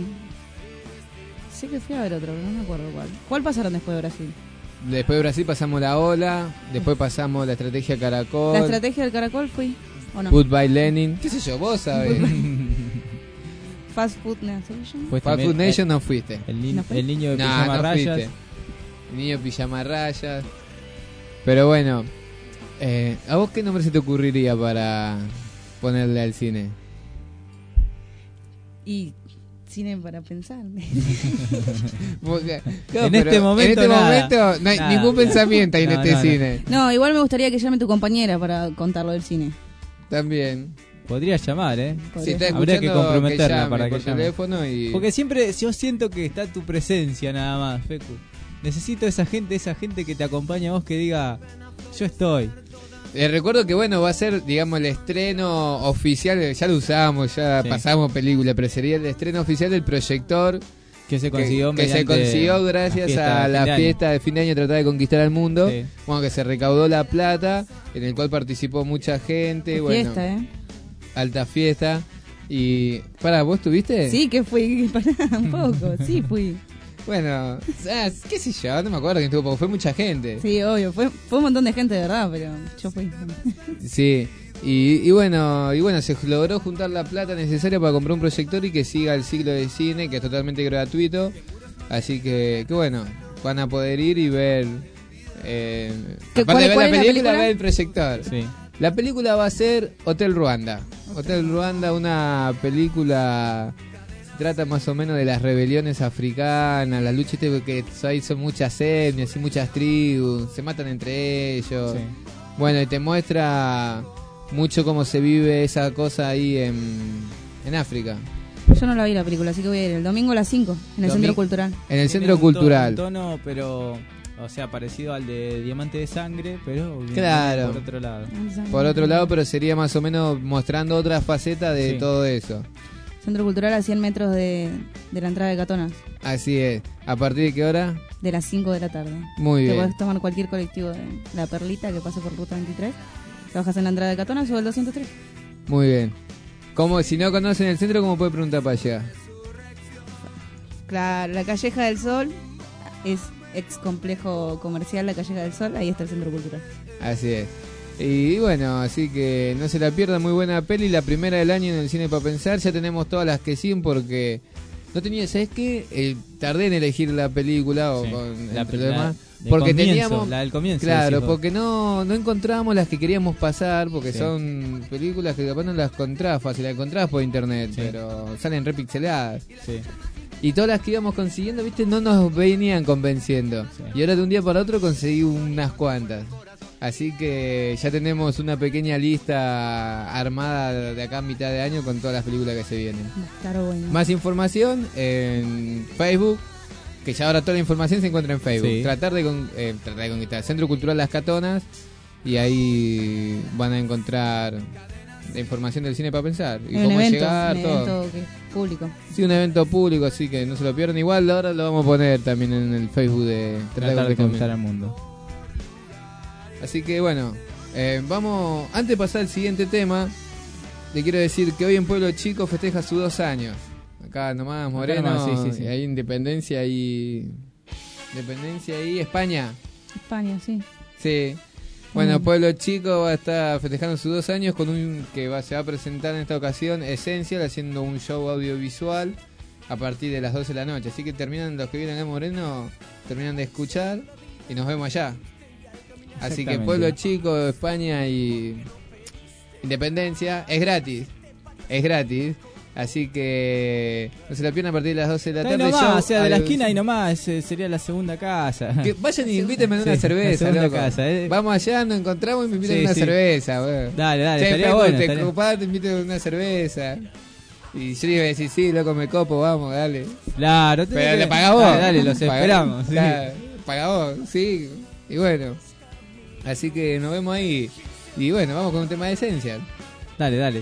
sé que fui a ver otro, pero no me acuerdo cuál. ¿Cuál pasaron después de Brasil? Después de Brasil pasamos La Ola. Después pasamos La Estrategia Caracol. ¿La Estrategia del Caracol fui o no? Goodbye Lenin. ¿Qué sé yo? Vos sabés. Fast Food Nation. Fast Food Nation no fuiste. El niño de pijama rayas. Niño pijama rayas. Pero bueno, ¿a vos qué nombre se te ocurriría para ponerle al cine? Y cine para pensar. Claro, en este momento no hay ningún pensamiento ahí en este cine. No, igual me gustaría que llame tu compañera para contarlo del cine. También. Podría llamar, Si está habría que comprometerla llame para por que llame. teléfono y... Porque siempre yo siento que está tu presencia nada más, Fecu. Necesito esa gente que te acompaña a vos, que diga, yo estoy. Recuerdo que bueno, va a ser, digamos, el estreno oficial, ya lo usamos, ya pasamos película, pero sería el estreno oficial del proyector que se consiguió que se consiguió gracias a la fiesta de fin de año, tratar de conquistar al mundo. Sí. Bueno, que se recaudó la plata, en el cual participó mucha gente. Bueno, fiesta, alta fiesta. Y para, ¿vos estuviste? Sí, que fui, para un poco, sí fui. Bueno, qué sé yo, no me acuerdo quién estuvo, porque fue mucha gente. Sí, obvio, fue un montón de gente de verdad, pero yo fui. Sí, y bueno, se logró juntar la plata necesaria para comprar un proyector y que siga el ciclo de cine, que es totalmente gratuito. Así que bueno, van a poder ir y ver, aparte de ver la película, ver el proyector. Sí. La película va a ser Hotel Ruanda. Hotel Ruanda, una película... Trata más o menos de las rebeliones africanas, la lucha que ahí son muchas etnias y muchas tribus, se matan entre ellos. Sí. Bueno, y te muestra mucho cómo se vive esa cosa ahí en África. Yo no la vi la película, así que voy a ir el domingo a las 5 en el Centro Cultural. En el Centro Cultural. Un tono, pero, o sea, parecido al de Diamante de Sangre, pero claro, por otro lado. Por otro lado, pero sería más o menos mostrando otra faceta de todo eso. Centro Cultural a 100 metros de la entrada de Catonas. Así es. ¿A partir de qué hora? De las 5 de la tarde. Muy bien. Te podés tomar cualquier colectivo de La Perlita que pase por Ruta 23. Te bajas en la entrada de Catonas o el 203. Muy bien. ¿Cómo, si no conocen el centro, cómo puede preguntar para allá? Claro, la Calleja del Sol es ex complejo comercial, la Calleja del Sol, ahí está el Centro Cultural. Así es. Y bueno, así que no se la pierdan, muy buena peli, la primera del año en el Cine para Pensar. Ya tenemos todas las que siguen porque no tenía, ¿sabes qué? Tardé en elegir la película o con la demás, porque teníamos la del comienzo. Claro, porque no encontrábamos las que queríamos pasar, porque son películas que capaz no las encontrás fácil, las encontrás por internet, pero salen repixeladas. Sí. Y todas las que íbamos consiguiendo, viste, no nos venían convenciendo. Sí. Y ahora de un día para otro conseguí unas cuantas. Así que ya tenemos una pequeña lista armada de acá a mitad de año con todas las películas que se vienen. Claro, bueno. Más información en Facebook, que ya ahora toda la información se encuentra en Facebook. Sí. Tratar de conquistar Centro Cultural Las Catonas, y ahí van a encontrar la información del Cine para Pensar y cómo llegar, todo. Evento público. Sí, un evento público, así que no se lo pierdan. Igual ahora lo vamos a poner también en el Facebook de Tratar de Conquistar al Mundo. Así que bueno, vamos, antes de pasar al siguiente tema, le quiero decir que hoy en Pueblo Chico festeja sus 2 años. Acá nomás, Moreno, sí. Hay Independencia y España. España, sí. Sí. Bueno, Pueblo Chico va a estar festejando sus 2 años con se va a presentar en esta ocasión Esencial, haciendo un show audiovisual a partir de las 12 de la noche. Así que los que vienen a Moreno, terminan de escuchar y nos vemos allá. Así que Pueblo Chico, España y Independencia es gratis. Así que no se la pierdan a partir de las 12 de la tarde. Nomás, o sea, de la esquina y nomás sería la segunda casa. Que vayan y invítenme a una cerveza, loco. Casa, Vamos allá, nos encontramos y me invitan a una cerveza. Bueno. Dale, estaría bueno. Te invito a una cerveza. Y yo le iba a decir, sí, loco, me copo, vamos, dale. Claro, pero le pagás vos. Dale, los esperamos. Claro, pagás vos, sí. Y bueno, así que nos vemos ahí. Y bueno, vamos con un tema de Esencial. Dale.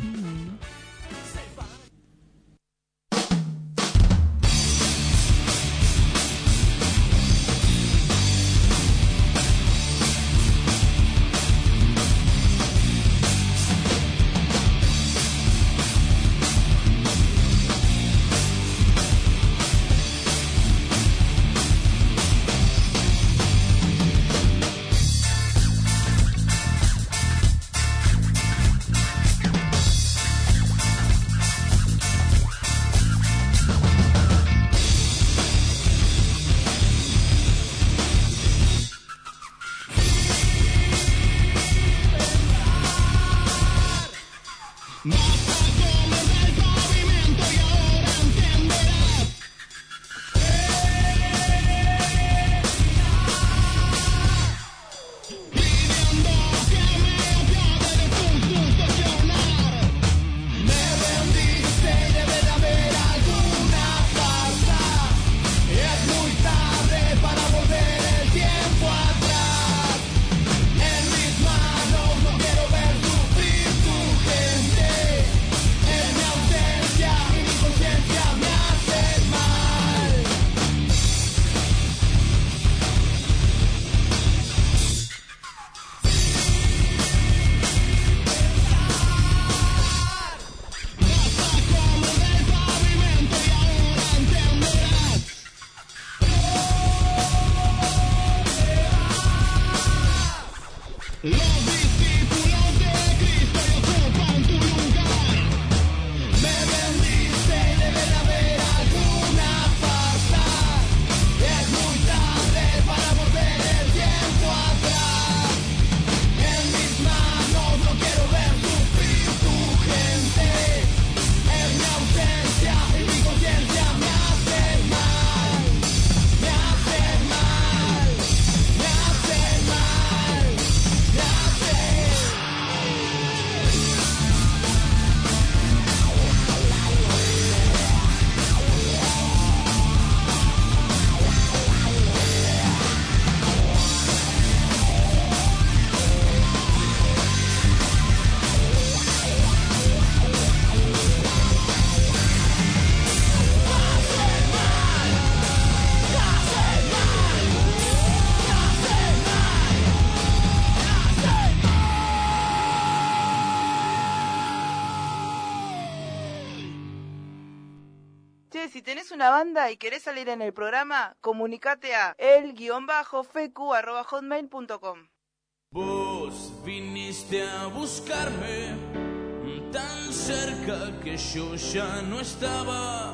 Si tenés una banda y querés salir en el programa, comunicate a el-fecu@hotmail.com. Vos viniste a buscarme tan cerca que yo ya no estaba.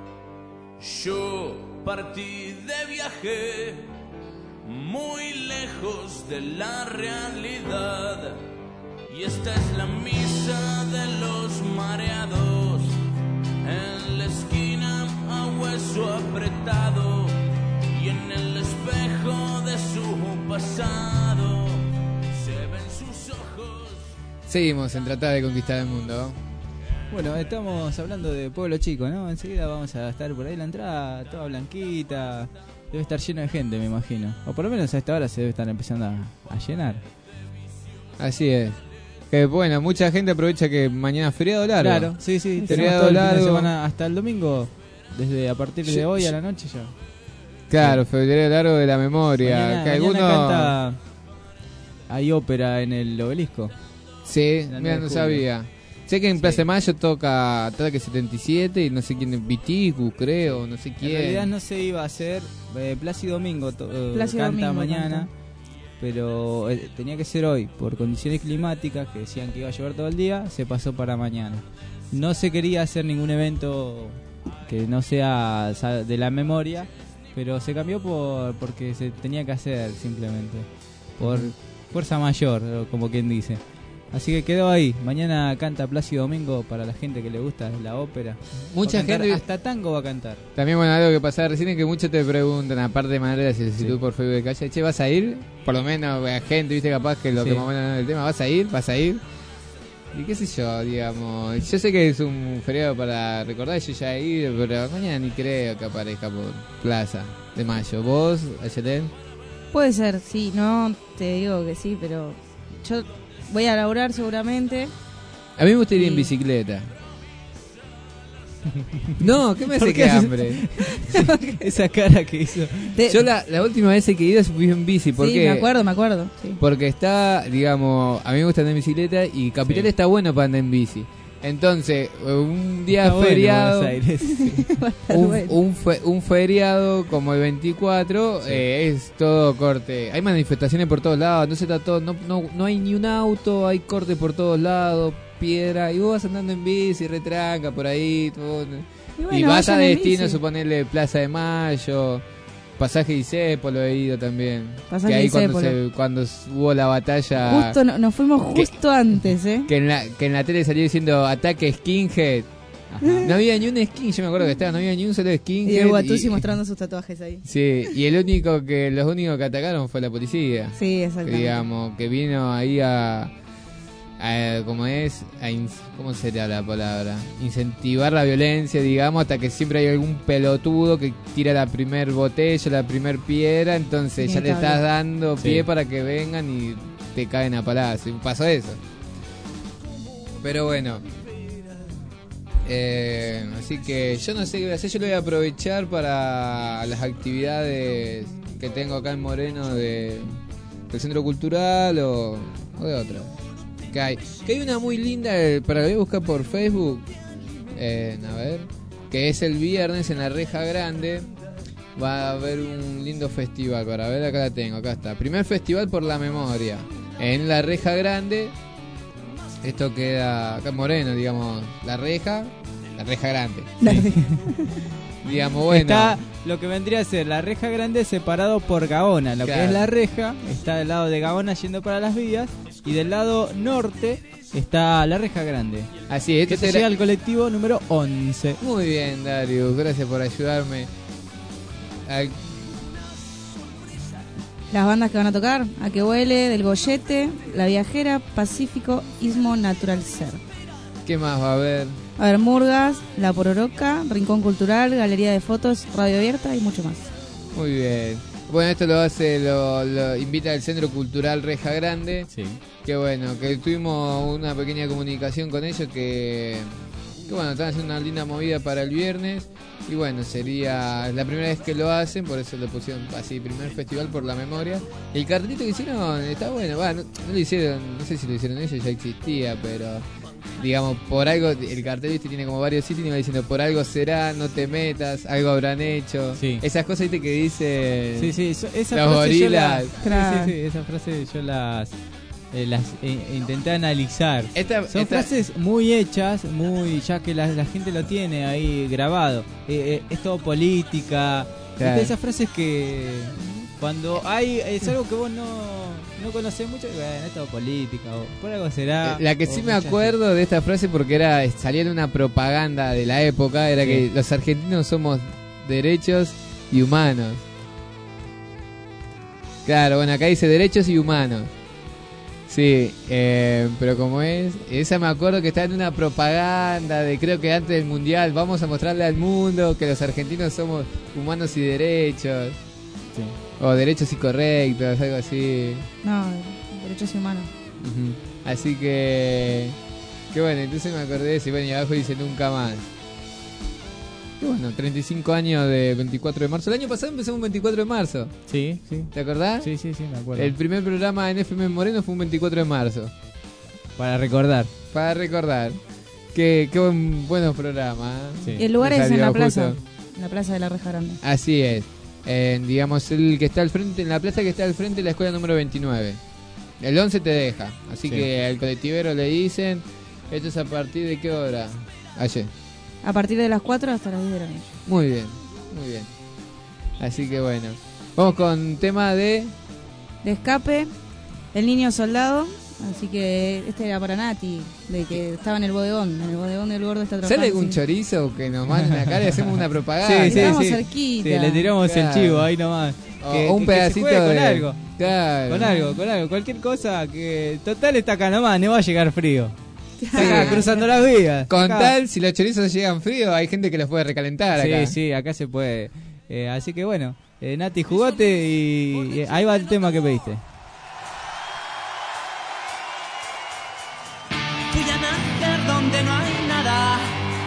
Yo partí de viaje muy lejos de la realidad. Y esta es la misa de los mareados, en la esquina a hueso apretado, y en el espejo de su pasado se ven sus ojos. Seguimos en tratar de conquistar el mundo. Bueno, estamos hablando de Pueblo Chico, ¿no? Enseguida vamos a estar por ahí la entrada, toda blanquita. Debe estar lleno de gente, me imagino. O por lo menos a esta hora se debe estar empezando a llenar. Así es. Que bueno, mucha gente aprovecha que mañana es feriado largo. Claro, sí, feriado largo. Semana hasta el domingo, desde a partir de hoy a la noche ya. Claro, feriado largo de la memoria. Mañana canta, hay ópera en el Obelisco. Sí, mira, no sabía. Sé que en Plaza de Mayo toca Ataque 77 y no sé quién, Viticu, creo, no sé quién. En realidad no se iba a hacer, Plácido Domingo canta mañana, pero tenía que ser hoy, por condiciones climáticas que decían que iba a llover todo el día, se pasó para mañana. No se quería hacer ningún evento que no sea de la memoria, pero se cambió porque se tenía que hacer simplemente, por fuerza mayor, como quien dice. Así que quedó ahí. Mañana canta Plácido Domingo para la gente que le gusta la ópera. Mucha gente, hasta tango va a cantar. También, bueno, algo que pasaba recién es que muchos te preguntan, aparte de manera de solicitud por Facebook de calle, che, ¿vas a ir? Por lo menos a gente, viste, capaz que lo que más o menos el tema, ¿vas a ir? Y qué sé yo, digamos. Yo sé que es un feriado para recordar, yo ya he ido, pero mañana ni creo que aparezca por Plaza de Mayo. ¿Vos, Ayelén? Puede ser, sí, no te digo que sí, pero yo voy a laburar seguramente. A mí me gusta ir en bicicleta. No, ¿qué me hace que hambre? Esa cara que hizo. Yo la última vez que he ido fui en bici. ¿Por sí, qué? me acuerdo. Sí. Porque está, digamos, a mí me gusta andar en bicicleta y Capital está bueno para andar en bici. Entonces, un día está feriado, bueno, Buenos Aires. un feriado como el 24, es todo corte. Hay manifestaciones por todos lados, entonces está todo, no hay ni un auto, hay corte por todos lados, piedra, y vos vas andando en bici, retranca por ahí, todo. Y vas a destino, suponerle Plaza de Mayo, Pasaje Isepo, lo he ido también. Pasaje que ahí Isepo, cuando hubo la batalla. Justo nos fuimos justo antes, Que en la tele salió diciendo ataque skinhead. Ajá. No había ni un skin, yo me acuerdo que estaba, no había ni un solo skinhead. Y el Guatusi mostrando sus tatuajes ahí. Sí, y los únicos que atacaron fue la policía. Sí, exactamente. Digamos, que vino ahí ¿cómo sería la palabra? Incentivar la violencia, digamos, hasta que siempre hay algún pelotudo que tira la primer botella, la primer piedra, entonces ya le estás dando pie para que vengan y te caen a palazos. Pasó eso. Pero bueno, así que yo no sé qué voy a hacer, yo lo voy a aprovechar para las actividades que tengo acá en Moreno del Centro Cultural o de otra. Que hay una muy linda, para que voy a buscar por Facebook, a ver, que es el viernes en la Reja Grande. Va a haber un lindo festival, para ver, acá la tengo, acá está. Primer festival por la memoria en la Reja Grande. Esto queda acá en Moreno, digamos, la Reja Grande. Digamos, bueno. Está lo que vendría a ser la Reja Grande separado por Gaona. Lo que es la Reja está del lado de Gaona yendo para las vías, y del lado norte está la Reja Grande. Así es, que se llega al colectivo número 11. Muy bien, Darius, gracias por ayudarme. Las bandas que van a tocar: A que huele, Del Gollete, La Viajera, Pacífico, Istmo Natural Ser. ¿Qué más va a haber? A ver, Murgas, La Pororoca, Rincón Cultural, Galería de Fotos, Radio Abierta y mucho más. Muy bien. Bueno, esto lo invita el Centro Cultural Reja Grande. Sí. Que bueno, que tuvimos una pequeña comunicación con ellos que bueno, están haciendo una linda movida para el viernes. Y bueno, sería la primera vez que lo hacen, por eso lo pusieron así, primer festival por la memoria. El cartelito que hicieron está bueno, no lo hicieron, no sé si lo hicieron ellos, ya existía, pero digamos, por algo, el cartel ¿viste? Tiene como varios sitios y va diciendo, por algo será, no te metas, algo habrán hecho. Sí. Esas cosas ¿viste? Que dice esa los frase gorilas. esa frase yo las intenté analizar. Son frases muy hechas, muy ya que la gente lo tiene ahí grabado. Es todo política. Claro. Esas frases que cuando es algo que vos no conocés mucho, bueno, es todo política, o por algo será. La que sí me acuerdo de esta frase porque salía en una propaganda de la época, era que los argentinos somos derechos y humanos. Claro, bueno, acá dice derechos y humanos. Sí, pero como esa me acuerdo que estaba en una propaganda de creo que antes del mundial, vamos a mostrarle al mundo que los argentinos somos humanos y derechos. Sí. O derechos y correctos, algo así. No, derechos humanos. Uh-huh. Así que bueno, entonces me acordé de eso. Y bueno, y abajo dice nunca más. Y bueno, 35 años de 24 de marzo. El año pasado empezamos un 24 de marzo. Sí, sí. ¿Te acordás? Sí, me acuerdo. El primer programa en FM Moreno fue un 24 de marzo. Para recordar. Qué buenos programas. Sí. Y el lugar es en la plaza. En la plaza de la Reja Grande. Así es. Digamos, el que está al frente, en la plaza que está al frente de la escuela número 29. El 11 te deja. Así que al colectivero le dicen, esto es a partir de qué hora. Ayer. A partir de las 4 hasta las 10 de la noche. Muy bien. Así que bueno. Vamos con tema de escape, El Niño Soldado. Así que este era para Nati, de que estaba en el bodegón del gordo está trabajando. ¿Sale algún chorizo que nos manden acá y hacemos una propaganda? Sí. Estamos cerquita. Sí, le tiramos el chivo ahí nomás. O un pedacito de con algo. Claro. Con algo, cualquier cosa que total está acá nomás, no va a llegar frío. Está acá, cruzando las vías. Con acá. tal, si los chorizos llegan fríos, hay gente que los puede recalentar acá. Sí, acá se puede. Así que bueno, Nati, jugote y ahí va el tema que pediste. Voy a nacer donde no hay nada,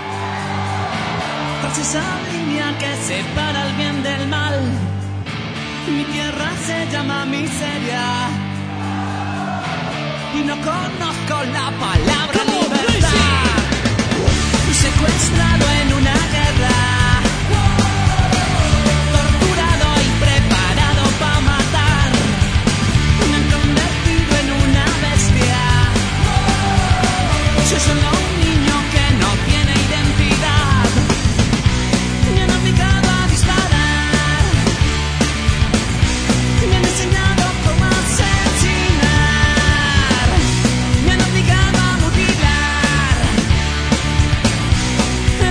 tras esa línea que separa el bien del mal. Mi tierra se llama miseria y no conozco la palabra libertad. Fui secuestrado en una guerra, torturado y preparado para matar. Me han convertido en una bestia. Soy solo un niño que no tiene identidad. Me han obligado a disparar. Me han enseñado cómo asesinar. Me han obligado a mutilar.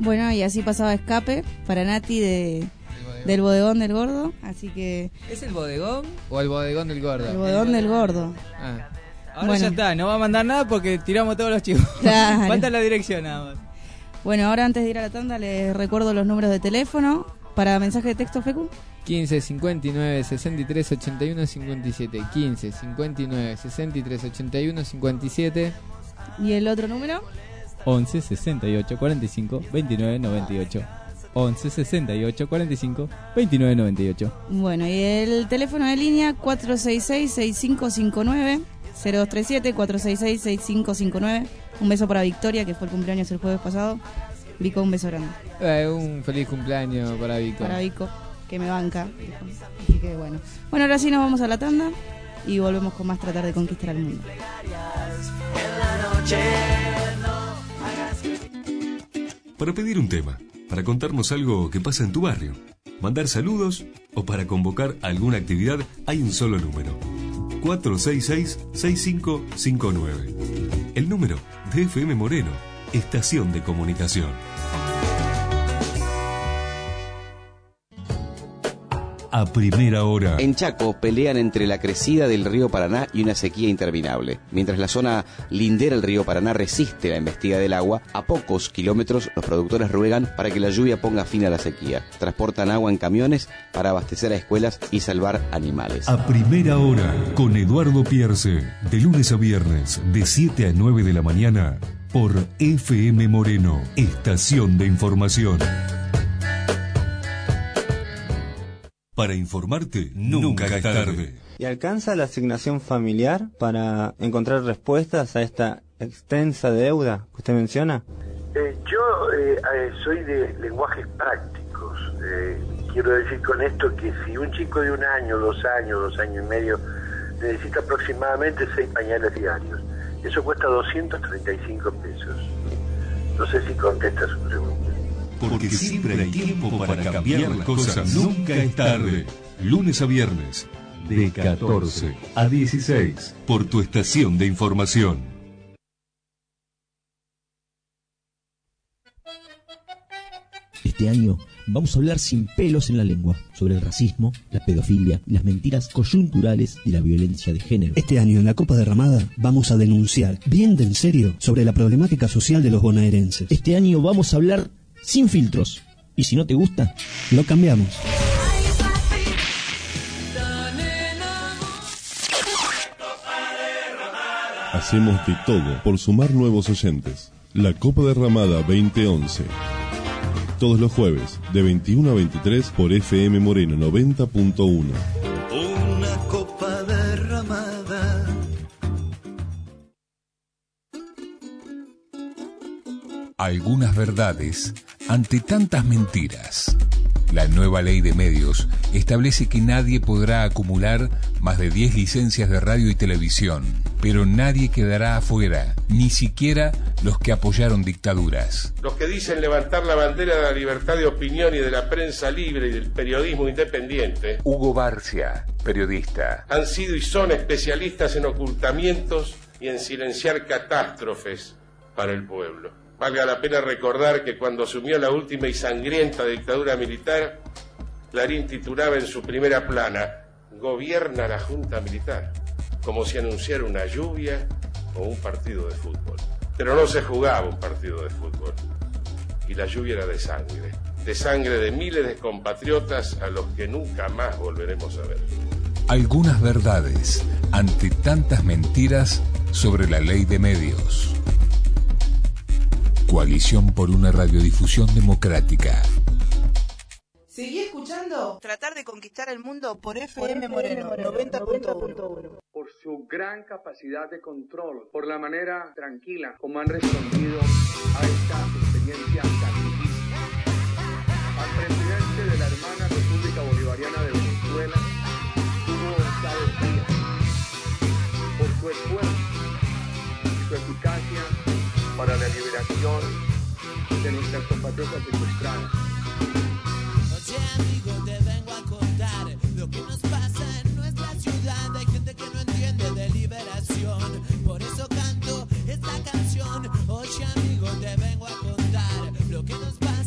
Bueno, y así pasaba Escape para Nati del bodegón del gordo, así que... ¿Es el bodegón o el bodegón del gordo? El bodegón del gordo. Ah. Ahora Bueno. ya está, no va a mandar nada porque tiramos todos los chivos. Claro. Falta la dirección nada más. Bueno, ahora antes de ir a la tanda les recuerdo los números de teléfono para mensaje de texto, Fecu. 15 59 63 81 57. 15 59 63 81 57. ¿Y el otro número? 11 68 45 29 98. 11 68 45 29 98. Bueno, y el teléfono de línea 466-6559 0237 466-6559. Un beso para Victoria, que fue el cumpleaños el jueves pasado. Vico, un beso grande. Un feliz cumpleaños para Vico. Para Vico, que me banca. Así que bueno. Bueno, ahora sí nos vamos a la tanda y volvemos con más Tratar de Conquistar al Mundo. Para pedir un tema, para contarnos algo que pasa en tu barrio, mandar saludos o para convocar alguna actividad, hay un solo número. 466-6559. El número de FM Moreno, Estación de Comunicación. A primera hora. En Chaco pelean entre la crecida del río Paraná y una sequía interminable. Mientras la zona lindera al río Paraná resiste la embestida del agua, a pocos kilómetros los productores ruegan para que la lluvia ponga fin a la sequía. Transportan agua en camiones para abastecer a escuelas y salvar animales. A primera hora, con Eduardo Pierce, de lunes a viernes, de 7 a 9 de la mañana, por FM Moreno, Estación de Información. Para informarte, nunca es tarde. ¿Y alcanza la asignación familiar para encontrar respuestas a esta extensa deuda que usted menciona? Yo soy de lenguajes prácticos. Quiero decir con esto que si un chico de 1 año, 2 años, 2 años y medio necesita aproximadamente 6 pañales diarios, eso cuesta 235 pesos. No sé si contesta su pregunta. Porque siempre hay tiempo para cambiar las cosas. Nunca es tarde. Lunes a viernes, de 14 a 16, por tu estación de información. Este año vamos a hablar sin pelos en la lengua sobre el racismo, la pedofilia y las mentiras coyunturales de la violencia de género. Este año en la Copa Derramada vamos a denunciar, bien de en serio, sobre la problemática social de los bonaerenses. Este año vamos a hablar sin filtros. Y si no te gusta, lo cambiamos. Hacemos de todo por sumar nuevos oyentes. La Copa Derramada 2011. Todos los jueves, de 21 a 23 por FM Moreno 90.1. Una copa derramada. Algunas verdades ante tantas mentiras. La nueva ley de medios establece que nadie podrá acumular más de 10 licencias de radio y televisión, pero nadie quedará afuera, ni siquiera los que apoyaron dictaduras. Los que dicen levantar la bandera de la libertad de opinión y de la prensa libre y del periodismo independiente, Hugo Barcia, periodista, han sido y son especialistas en ocultamientos y en silenciar catástrofes para el pueblo. Valga la pena recordar que cuando asumió la última y sangrienta dictadura militar, Clarín titulaba en su primera plana: "Gobierna la Junta Militar", como si anunciara una lluvia o un partido de fútbol. Pero no se jugaba un partido de fútbol, y la lluvia era de sangre de miles de compatriotas a los que nunca más volveremos a ver. Algunas verdades ante tantas mentiras sobre la ley de medios. Coalición por una radiodifusión democrática. Seguí escuchando Tratar de Conquistar el Mundo por FM Moreno 90.1. Por su gran capacidad de control, por la manera tranquila como han respondido a esta experiencia sacrificio. Al presidente de la hermana República Bolivariana de Venezuela, Hugo Chávez Frías, por su esfuerzo y su eficacia para la liberación de nuestras compatriotas secuestradas. Oye amigo, te vengo a contar lo que nos pasa en nuestra ciudad. Hay gente que no entiende de liberación, por eso canto esta canción. Oye amigo, te vengo a contar lo que nos pasa.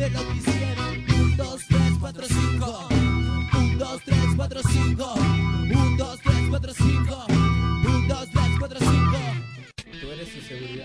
de lo que hicieron. 1, 2, 3, 4, 5. 1, 2, 3, 4, 5. 1, 2, 3, 4, 5. 1, 2, 3, 4, 5. Tú eres su seguridad.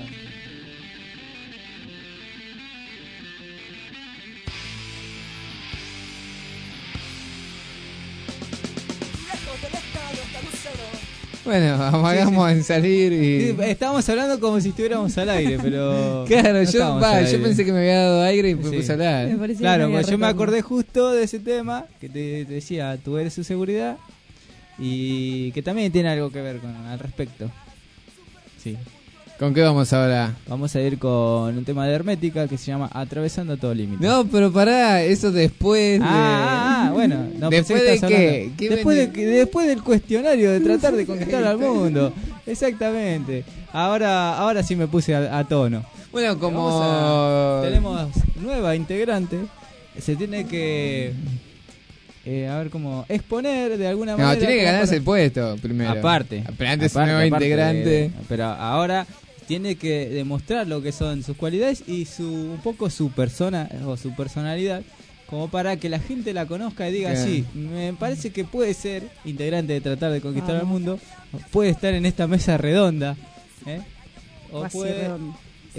Bueno, amagamos en salir y... Sí, estábamos hablando como si estuviéramos al aire, pero... Claro, no yo pensé que me había dado aire y me Sí. puse a hablar. Claro, pues yo me acordé justo de ese tema que te decía, tú eres su seguridad, y que también tiene algo que ver al respecto. Sí. ¿Con qué vamos ahora? Vamos a ir con un tema de Hermética que se llama Atravesando todo límite. No, pero pará, eso después de... Bueno. No, ¿Después de qué? Después del cuestionario de tratar de conquistar al mundo. Exactamente. Ahora sí me puse a tono. Bueno, como... Tenemos nueva integrante. Se tiene que... a ver cómo exponer de alguna manera. No, tiene que ganarse el puesto primero. Aparte. Pero antes nueva integrante. Pero ahora tiene que demostrar lo que son sus cualidades y un poco su persona o su personalidad, como para que la gente la conozca y diga, Claro. sí, me parece que puede ser integrante de Tratar de Conquistar al Mundo, puede estar en esta mesa redonda, o Así puede... redonda.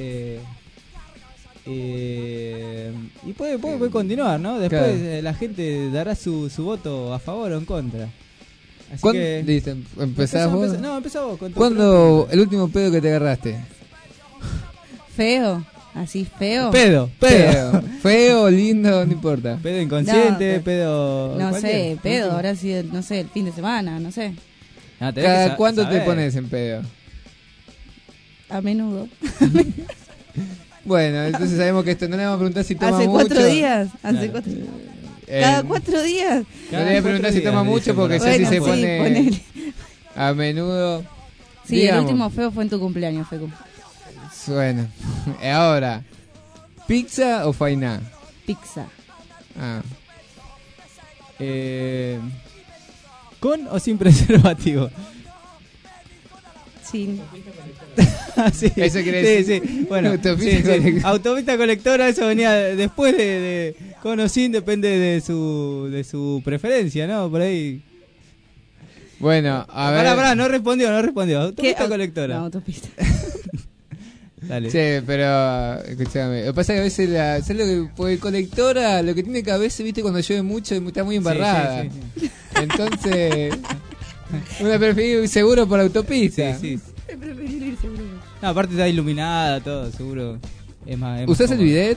Y puede continuar, ¿no? Después Claro. la gente dará su voto a favor o en contra. Así ¿Cuándo? que... Listo, ¿empezás vos? No, empezá vos. Con tu ¿Cuándo el último pedo que te agarraste? Feo, así feo. Pedo. Feo, lindo, no importa. Pedo inconsciente, No, pedo... No cualquier. sé, pedo, ahora sí, no sé, el fin de semana, no sé. No, tenés ¿Cada que cuánto saber. te pones en pedo? A menudo. Bueno, entonces sabemos que esto no le vamos a preguntar si toma Hace mucho. 4 días. Claro. Cada 4 días. No le voy a preguntar si toma mucho porque ya si se pone ponele. a menudo. Sí, digamos. el último feo fue en tu cumpleaños, Fecu. Bueno, ahora, ¿pizza o fainá? Pizza. Ah. ¿Con o sin preservativo? Sin. Sí, Eso quiere decir. Sí. Bueno, Autopista colectora. Autopista colectora, eso venía después de con o sin, depende de su preferencia, ¿no? Por ahí. Bueno, a ver. Pará, no respondió. Autopista colectora. No, autopista. Dale. Sí, pero escúchame. Lo que pasa es que a veces ¿sabes lo que? Porque colectora, lo que tiene que a veces, viste, cuando llueve mucho está muy embarrada. Sí. Entonces, uno prefiere ir seguro por autopista. Sí. Preferir ir seguro. No, aparte está iluminada, todo, seguro. Es más ¿Usás el cómodo. bidet?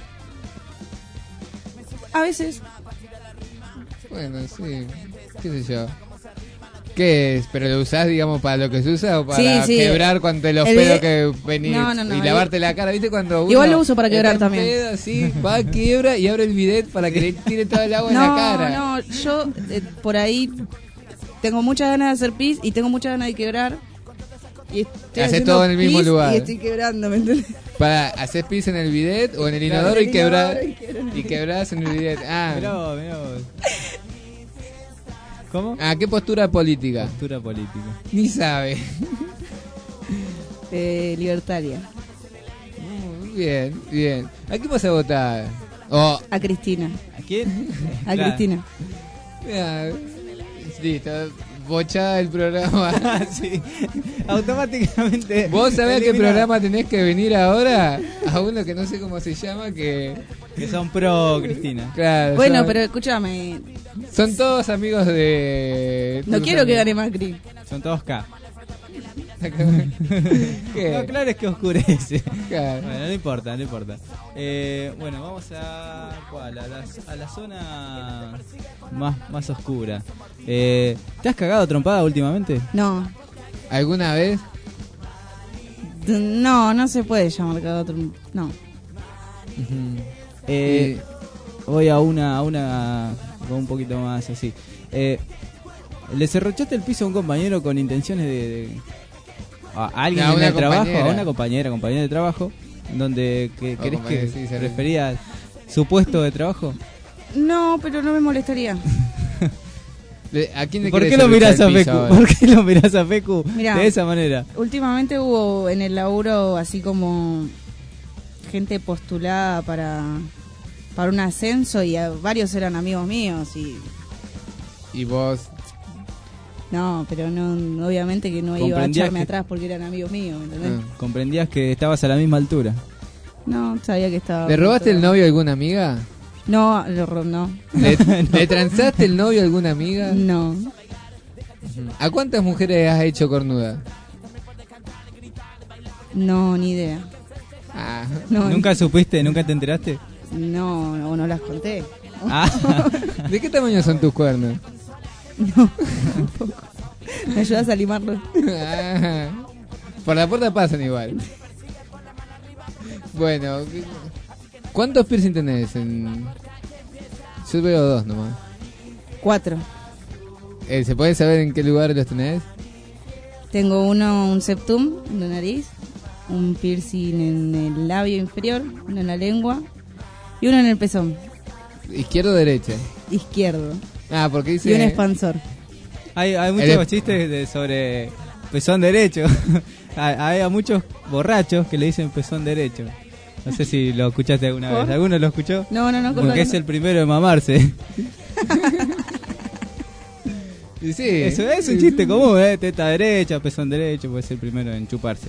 A veces. Bueno, sí. ¿Qué sé yo? ¿Qué es? ¿Pero lo usás, digamos, para lo que se usa o para Sí. quebrar cuando los El pedos bidet- que venís No, y lavarte la cara? ¿Viste cuando uno Igual lo uso para está quebrar en también. pedo, así, va, quiebra y abre el bidet para que le tire todo el agua en la cara? No, yo por ahí tengo muchas ganas de hacer pis y tengo muchas ganas de quebrar. Y estoy Haces haciendo todo en el mismo pis lugar. Y estoy quebrando, ¿me entendés? ¿Para hacer pis en el bidet o en el Claro, inodoro en el y quebrar? inodoro y quebrar en el Y quebrás en el bidet. Ah. Mirá vos. ¿Cómo? Ah, ¿qué postura política? Postura política. Ni sabe. Libertaria. Bien. ¿A quién vas a votar? Oh. A Cristina. ¿A quién? A Cristina. Ya, listo, bochada el programa. Sí, automáticamente. ¿Vos sabés a qué eliminado. programa tenés que venir ahora? A uno que no sé cómo se llama, que son pro Cristina. Claro, Bueno, son, pero escúchame. son todos amigos de... No quiero que gane Macri. Son todos K. ¿Qué? No, claro, es que oscurece. Claro. Bueno, no importa. Bueno, vamos a... ¿Cuál? A la zona más oscura. ¿Te has cagado trompada últimamente? No. ¿Alguna vez? No se puede llamar cada otro. No. Voy a una con un poquito más así. ¿Le cerrochaste el piso a un compañero con intenciones de a alguien No, en una el trabajo? compañera. A una compañera de trabajo, donde querés que compañera, sí, se refería a su puesto de trabajo. No, pero no me molestaría. ¿A quién le ¿Por querés qué lo mirás a cerruchar el piso Fecu? ahora? ¿Por qué lo mirás a Fecu Mirá, de esa manera? Últimamente hubo en el laburo así como gente postulada para para un ascenso y varios eran amigos míos ¿Y vos? No, pero no, obviamente que no iba a echarme atrás porque eran amigos míos, ¿me entendés? Comprendías que estabas a la misma altura. No, sabía que estaba... ¿Le robaste el novio a alguna amiga? No, no. ¿Le transaste el novio a alguna amiga? No. ¿A cuántas mujeres has hecho cornuda? No, ni idea. No, ¿Nunca supiste, nunca te enteraste? No las conté. ¿De qué tamaño son tus cuernos? No, tampoco. ¿Me ayudas a limarlos? Por la puerta pasan igual. Bueno, ¿cuántos piercing tenés? Yo veo 2 nomás. 4. ¿Se puede saber en qué lugar los tenés? Tengo un septum en la nariz, un piercing en el labio inferior, uno en la lengua y uno en el pezón. ¿Izquierdo o derecha? Izquierdo. Porque dice... Y un expansor. Hay muchos chistes sobre pezón derecho. Hay a muchos borrachos que le dicen pezón derecho. No sé si lo escuchaste alguna vez. ¿Alguno lo escuchó? No. Porque es el primero de mamarse. Y sí, eso es un chiste común, teta derecha, pezón derecho, puede ser el primero en chuparse.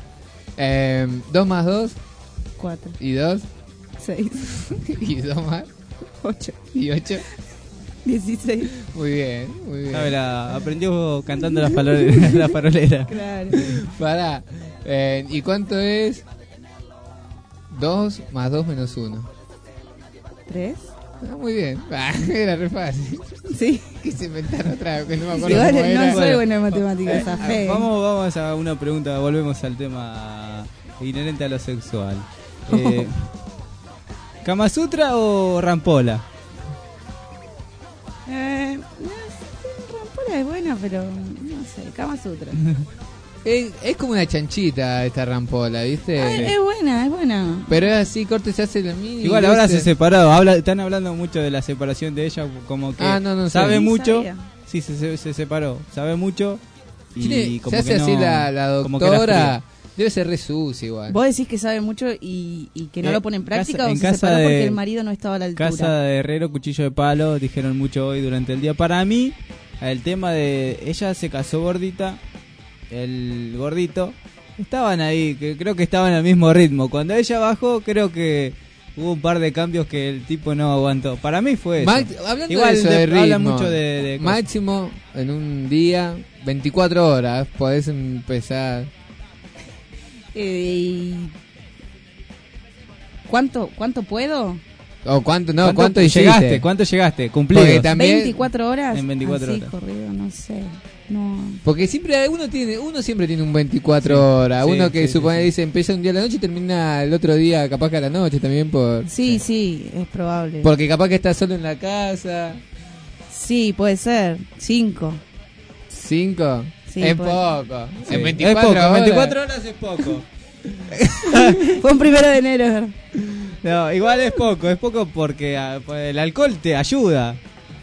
2 más 2, 4. ¿Y 2? 6. ¿Y 2 más? 8. ¿Y 8? 16. Muy bien. Aprendió cantando la farolera. Claro. Pará. ¿Y cuánto es 2 más 2 menos 1? 3. Muy bien. Era re fácil. Sí. Quise inventar otra que no me acuerdo Igual cómo era. no soy buena en matemáticas, Zafé. Vamos a una pregunta, volvemos al tema inherente a lo sexual. ¿Kama Sutra o Rampola? Rampola es buena, pero no sé, Kama Sutra. Es como una chanchita esta Rampola, ¿viste? Es buena. Pero es así, corte se hace la mini. Igual ahora se separó, están hablando mucho de la separación de ella, como que no sabe sé. mucho. Sabía. Sí, se separó, sabe mucho. Y como se hace que así no, la doctora. Debe ser re sucia igual. ¿Vos decís que sabe mucho y que no lo pone en práctica en o se casa separó de- porque el marido no estaba a la altura? Casa de Herrero, cuchillo de palo, dijeron mucho hoy durante el día. Para mí, el tema de ella se casó gordita, el gordito, estaban ahí, que creo que estaban al mismo ritmo. Cuando ella bajó, creo que hubo un par de cambios que el tipo no aguantó. Para mí fue eso. Hablando Igual de eso, de habla ritmo, mucho de cosas. máximo en un día 24 horas podés empezar. ¿Cuánto puedo? O cuánto hiciste. llegaste, ¿cuánto llegaste? Cumplidos. Porque también, 24 horas. En 24 así, horas. corrido, no sé. No. porque siempre uno siempre tiene un 24 horas. sí, Uno que sí, supone sí. dice empieza un día a la noche y termina el otro día capaz que a la noche también Sí, es probable. porque capaz que estás solo en la casa. Sí, puede ser. 5. 5 Sí, es puede poco. Sí. En 24 es poco, horas. 24 horas es poco. Fue un 1 de enero, es verdad. No, igual es poco porque pues, el alcohol te ayuda.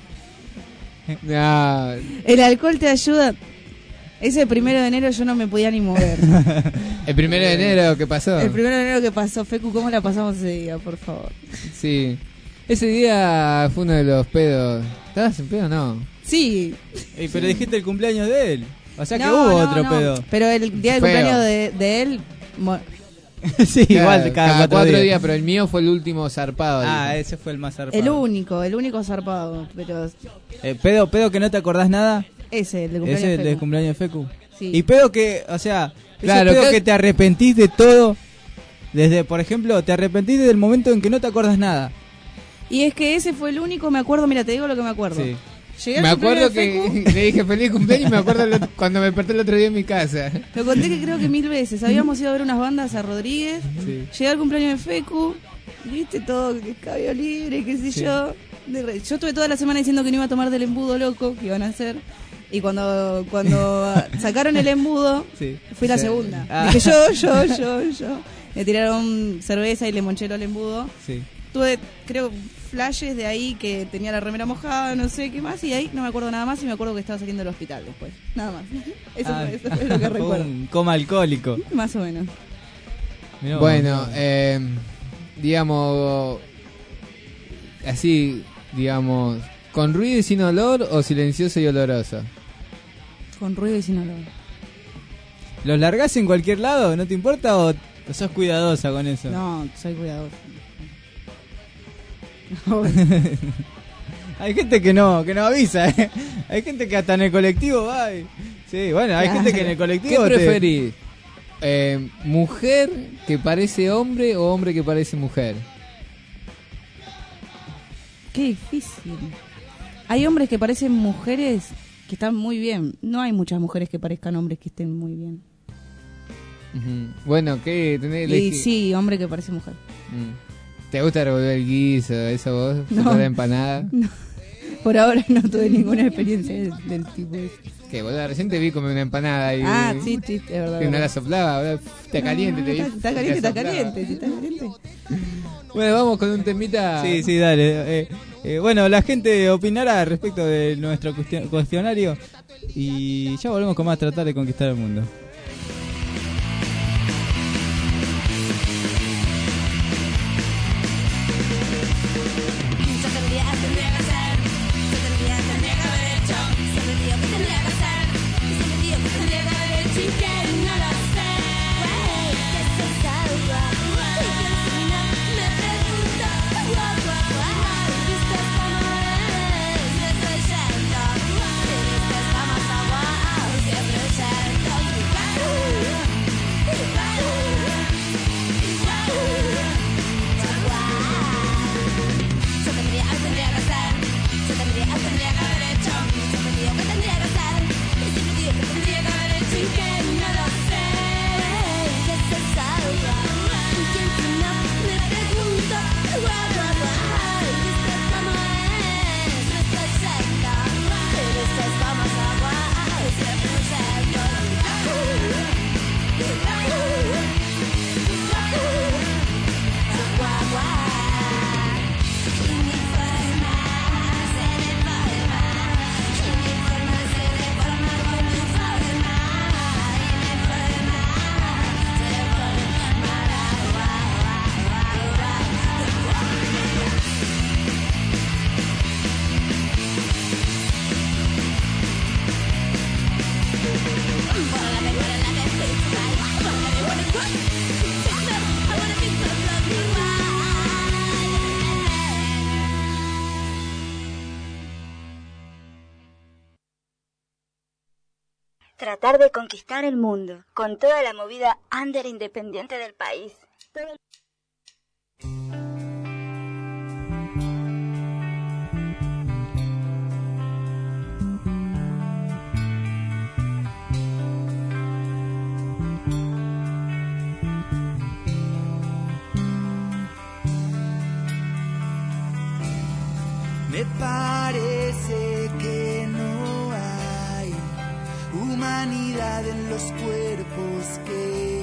No. El alcohol te ayuda. Ese 1 de enero yo no me podía ni mover. El 1 de enero, ¿qué pasó? El 1 de enero que pasó, Fecu, ¿cómo la pasamos ese día, por favor? Sí. Ese día fue uno de los pedos. ¿Estabas en pedo? No. Sí. Pero dijiste el cumpleaños de él. O sea que No, hubo no, otro no. pedo. Pero el día del Feo. cumpleaños de él... Sí, igual cada 4 días. pero el mío fue el último zarpado. Ah, dijo. ese fue el más zarpado. El único zarpado, pero Pedo que no te acordás nada. ese, el de cumpleaños Ese es el de Fecu. cumpleaños de Fecu. Sí. Y pedo que, o sea, Claro, ese pedo que- que te arrepentís de todo. Desde, por ejemplo, te arrepentís del momento en que no te acordás nada. Y es que ese fue el único, me acuerdo, mira, te digo lo que me acuerdo. Sí. Llegué al Me acuerdo cumpleaños de que Fecu, le dije feliz cumpleaños y me acuerdo cuando me desperté el otro día en mi casa. lo conté que creo que 1000 veces. Habíamos ido a ver unas bandas a Rodríguez. Sí. Llegué al cumpleaños de Fecu, viste todo, que cabello libre, qué sé Sí. yo. Yo estuve toda la semana diciendo que no iba a tomar del embudo loco que iban a hacer. Y cuando sacaron el embudo, Sí. fui la Sí. segunda. Ah. Dije yo. Me tiraron cerveza y limonchelo al embudo. Sí. Tuve, creo, flashes de ahí que tenía la remera mojada, no sé qué más. Y ahí no me acuerdo nada más y me acuerdo que estaba saliendo del hospital después. Nada más. Eso fue lo que fue recuerdo. un coma alcohólico. Más o menos. Mirá vos, Bueno, mirá vos. digamos, así, digamos, con ruido y sin olor o silencioso y oloroso? Con ruido y sin olor. ¿Los largás en cualquier lado? ¿No te importa o sos cuidadosa con eso? No, soy cuidadosa. Hay gente que no avisa, ¿eh? Hay gente que hasta en el colectivo va y... Sí, bueno, hay gente que en el colectivo... ¿Qué preferís? ¿Mujer que parece hombre o hombre que parece mujer? Qué difícil. Hay hombres que parecen mujeres que están muy bien. No hay muchas mujeres que parezcan hombres que estén muy bien. Bueno, ¿qué tenés? Y sí, hombre que parece mujer. ¿Te gusta revolver el guiso? ¿Eso vos? No. ¿La empanada? No. Por ahora no tuve ninguna experiencia del tipo ese. Que boludo, recién te vi comer una empanada y... Sí, es verdad. Y no la soplaba, boludo. Está caliente, te vi. Está caliente. Bueno, vamos con un temita. Sí, dale. Bueno, la gente opinará respecto de nuestro cuestionario y ya volvemos con más Tratar de Conquistar el Mundo. Tratar de conquistar el mundo, con toda la movida under independiente del país. Me parece que no hay humanidad en los cuerpos que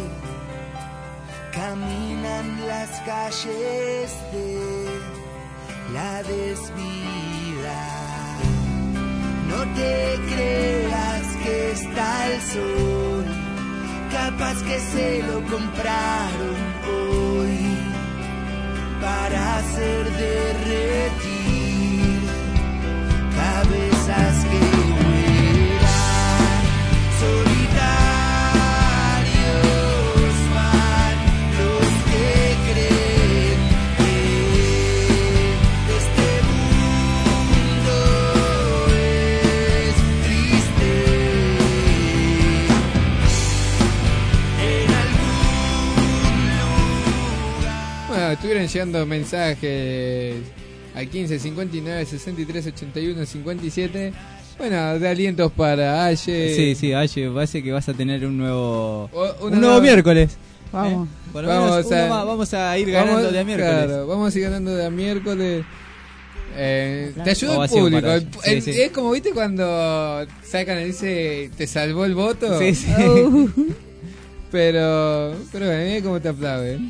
caminan las calles de la desvida. No te creas que está el sol, capaz que se lo compraron hoy para hacer derretir cabezas que vuelan, solitarios van los que creen que este mundo es triste. En algún lugar. Bueno, estuvieron llegando mensajes al 15 59 63 81 57. Bueno, de alientos para Aye. Sí, Aye, parece que vas a tener un nuevo miércoles. Vamos. Vamos a ir ganando de a miércoles. Claro, vamos a ir ganando de a miércoles. Te ayuda el Ovación público. para Aye. Sí. Es como, ¿viste cuando sacan y dice te salvó el voto? Sí. Pero bueno, mira cómo te aplauden.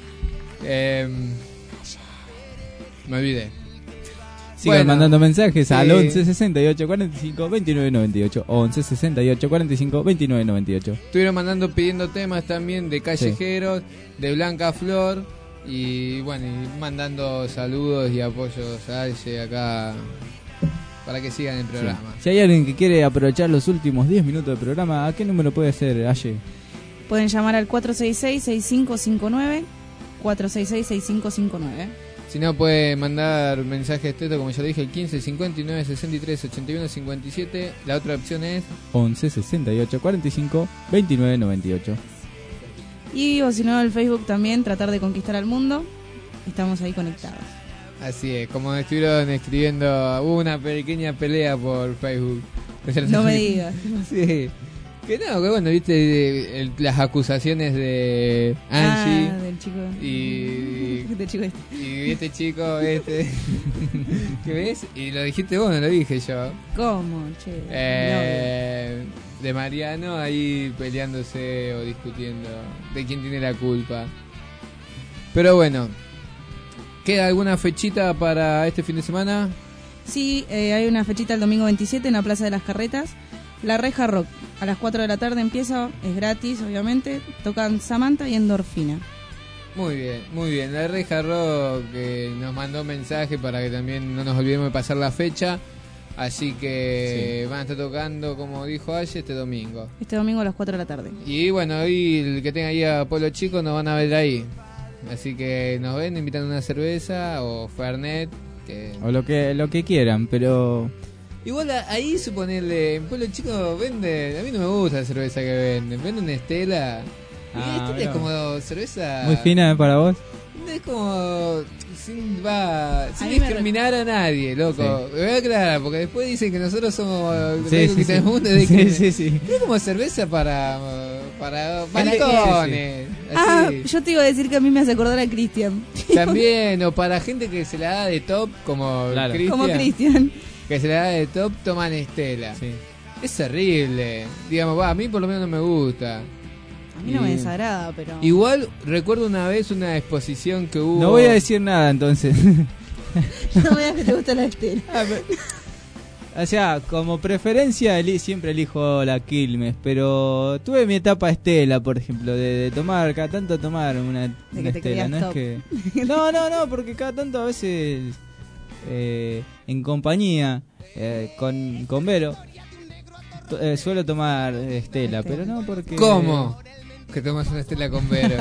Me olvidé. Sigan mandando mensajes al 11 68 45 29 98. 11 68 45 29 98. Estuvieron pidiendo temas también de Callejeros, de Blanca Flor, Y bueno, y mandando saludos y apoyos a Aye acá para que sigan el programa. Sí. Si hay alguien que quiere aprovechar los últimos 10 minutos del programa, ¿a qué número puede ser, Aye? Pueden llamar al 466-6559, 466-6559. Si no, puede mandar mensajes de texto, como ya dije, el 15 59 63 81 57. La otra opción es 11 68 45 29 98. Y o si no, el Facebook también, tratar de conquistar al mundo. Estamos ahí conectados. Así es, como estuvieron escribiendo, hubo una pequeña pelea por Facebook. No me digas. Sí. Que no, que bueno, viste las acusaciones de Angie. Del chico. Del chico y este chico, ¿qué ves? Y lo dijiste vos, no lo dije yo. ¿Cómo, che? De Mariano ahí peleándose o discutiendo de quién tiene la culpa. Pero bueno, ¿queda alguna fechita para este fin de semana? Sí, hay una fechita el domingo 27 en la Plaza de las Carretas. La Reja Rock, a las 4 de la tarde empieza, es gratis obviamente, tocan Samantha y Endorfina. Muy bien, La Reja Rock que nos mandó un mensaje para que también no nos olvidemos de pasar la fecha, así que sí, van a estar tocando, como dijo Aye, este domingo. Este domingo a las 4 de la tarde. Y bueno, hoy el que tenga ahí a Polo Chico nos van a ver ahí, así que nos ven, invitan una cerveza o Fernet. O lo que quieran, pero... Igual ahí suponerle, en Pueblo Chico venden, a mí no me gusta la cerveza que venden Estela. Y Estela es como cerveza... Muy fina para vos. Es como... sin discriminar a nadie, loco. Me voy a aclarar, porque después dicen que nosotros somos... el mundo de que, sí. Es como cerveza para maricones. Yo te iba a decir que a mí me hace acordar a Cristian. También, o para gente que se la da de top, como Cristian. Como Cristian. Que se le da de top, toman Estela. Sí. Es horrible. Digamos, a mí por lo menos no me gusta. A mí no me desagrada, pero... Igual recuerdo una vez una exposición que hubo... No voy a decir nada entonces. No veas que te gusta la Estela. O sea, como preferencia siempre elijo la Quilmes, pero tuve mi etapa Estela, por ejemplo, de tomar, cada tanto tomar una Estela. No, es que... no, porque cada tanto a veces... en compañía con Vero suelo tomar Estela, pero no porque... ¿Cómo? Que tomas una Estela con Vero.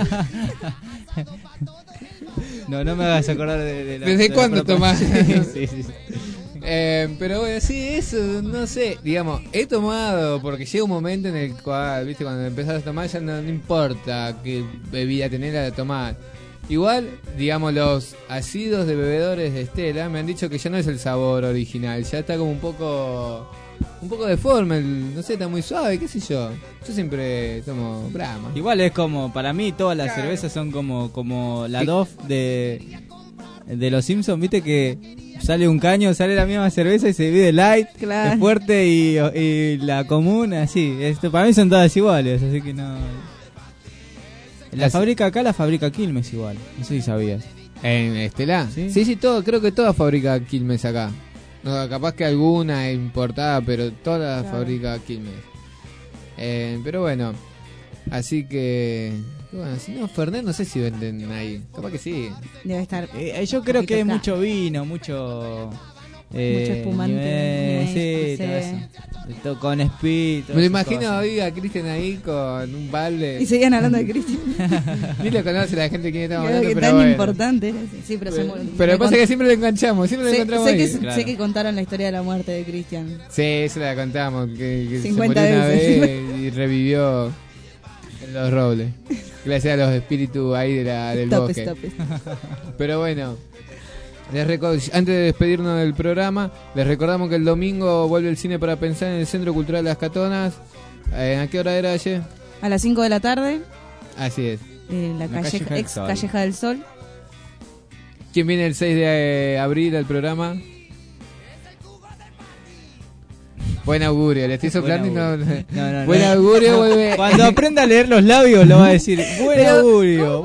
No me hagas acordar de la... ¿Desde cuándo tomás? Sí. Pero bueno, sí, eso, no sé. Digamos, he tomado, porque llega un momento en el cual, viste, cuando empezás a tomar ya no importa qué bebida tener a tomar. Igual, digamos, los ácidos de bebedores de Estela me han dicho que ya no es el sabor original, ya está como un poco deforme, no sé, está muy suave, qué sé yo. Yo siempre tomo Brahma. Igual es como, para mí todas las cervezas son como la Dove de los Simpsons, viste que sale un caño, sale la misma cerveza y se divide light, es fuerte y la común, así. Para mí son todas iguales, así que no... La fabrica Quilmes igual, no sé si sabías. ¿En Estela? Sí, todo, creo que toda fabrica Quilmes acá. No, capaz que alguna es importada, pero toda fabrica Quilmes. Pero bueno, así que... Bueno, si no, Fernet no sé si venden ahí. Capaz que sí. Debe estar. Yo creo que hay mucho vino, mucho espumante. Sí, todo eso. Con speed. Me lo imagino hoy a Cristian ahí con un balde. Y seguían hablando de Cristian. Ni lo conoce la gente que estamos hablando, que pero tan bueno. Importante. Sí, pero lo que pasa es que siempre lo enganchamos, siempre lo encontramos ahí. Sé que contaron la historia de la muerte de Cristian. Sí, eso la contamos. Que 50 se murió una veces. vez y revivió en los robles. Gracias a los espíritus ahí del bosque. Pero bueno, antes de despedirnos del programa, les recordamos que el domingo vuelve el Cine para Pensar en el Centro Cultural Las Catonas. ¿A qué hora era ayer? A las 5 de la tarde. Así es. La Calleja del Sol. ¿Quién viene el 6 de abril al programa? Buen augurio, le estoy soplando y no. Buen augurio vuelve. Cuando aprenda a leer los labios lo va a decir. Buen augurio.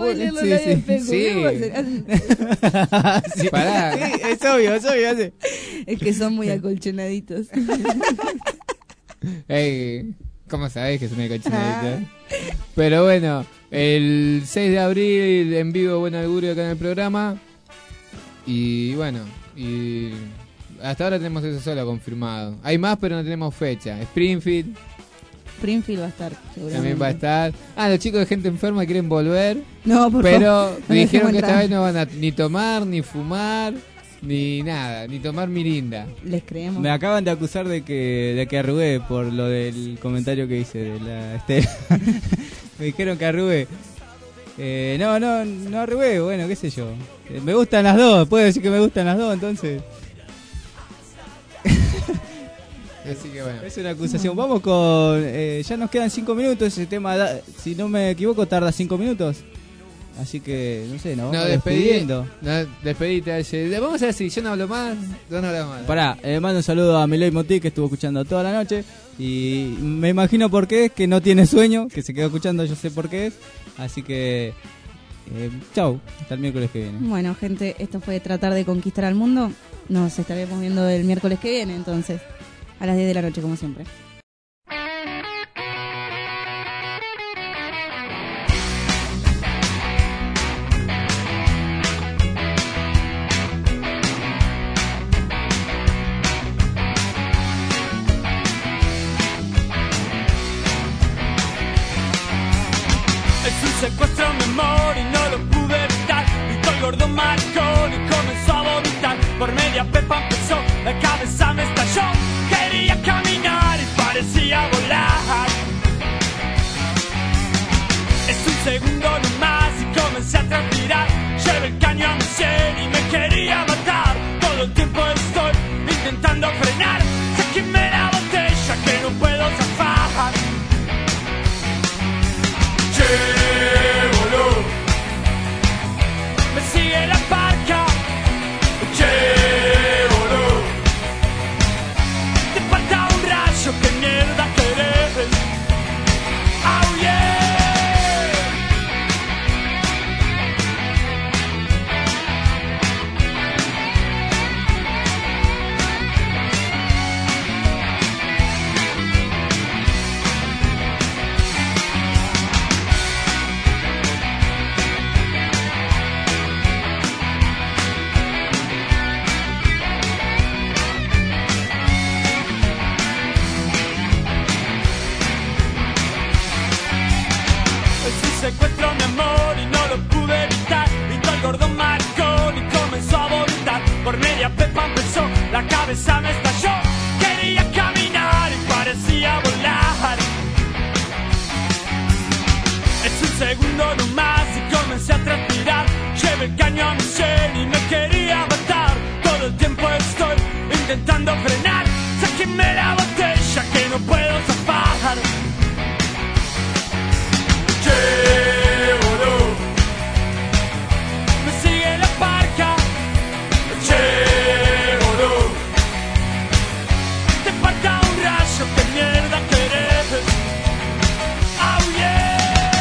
Sí. Pará. Sí, es obvio. Es que son muy acolchonaditos. Ey, ¿Cómo sabés que es una cochinadita? Pero bueno, el 6 de abril en vivo Buen Augurio acá en el programa. Y bueno, y hasta ahora tenemos eso solo confirmado. Hay más, pero no tenemos fecha. Springfield va a estar, seguramente. también va a estar. Los chicos de Gente Enferma quieren volver. No, por pero favor, no dijeron que esta entrar. vez no van a ni tomar, ni fumar, ni nada, ni tomar mirinda. Les creemos. Me acaban de acusar de que arrugué por lo del comentario que hice de la Estela. Me dijeron que arrugué. No arrugué, bueno, qué sé yo. Me gustan las dos, puedo decir que me gustan las dos, entonces. Así que bueno. Es una acusación. Vamos con... ya nos quedan 5 minutos, ese tema, si no me equivoco, tarda 5 minutos. Así que, no sé, nos vamos despidiendo. Despedite. Vamos a ver si yo no hablo más, no hablamos más. Pará, mando un saludo a Miley Moti, que estuvo escuchando toda la noche. Y me imagino por qué es, que no tiene sueño, que se quedó escuchando, yo sé por qué es. Así que, chau, hasta el miércoles que viene. Bueno, gente, esto fue Tratar de Conquistar al Mundo. Nos estaremos viendo el miércoles que viene, entonces, a las 10 de la noche, como siempre. Es un secuestro, mi amor, y no lo pude evitar. Gritó el gordo maricón y comenzó a vomitar. Por media pepa empezó, la cabeza me estalló. Quería caminar y parecía volar. Es un segundo nomás y comencé a transpirar. Llevé el caño a mi sien y me quería matar. Todo el tiempo estoy intentando frenar. Sáquenme la botella que no puedo zafar. Che, boludo, me sigue la parca. Che, boludo, te falta un rayo, ¿qué mierda querés? Oh yeah. Secuestro mi amor y no lo pude evitar. Gritó el gordo maricón y comenzó a vomitar. Por media pepa empezó, la cabeza me estalló. Quería caminar y parecía volar. Es un segundo nomás y comencé a transpirar. Llevé el caño a mi sien y me quería matar. Todo el tiempo estoy intentando frenar. Sáquenme la botella que no puedo zafar. Che, boludo, me sigue la parca. Che, boludo, te falta un rayo, ¿qué mierda querés? Oh yeah.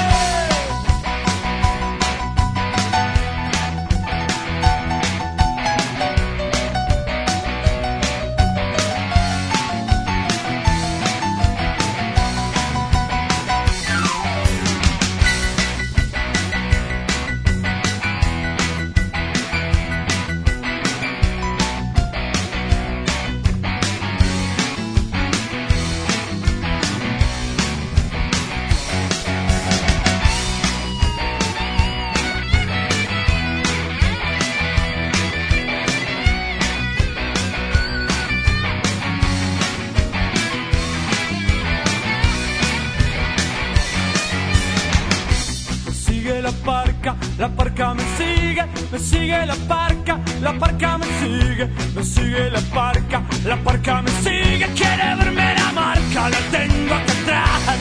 La parca me sigue la parca me sigue, me sigue la parca me sigue, quiere verme la marca, la tengo acá atrás.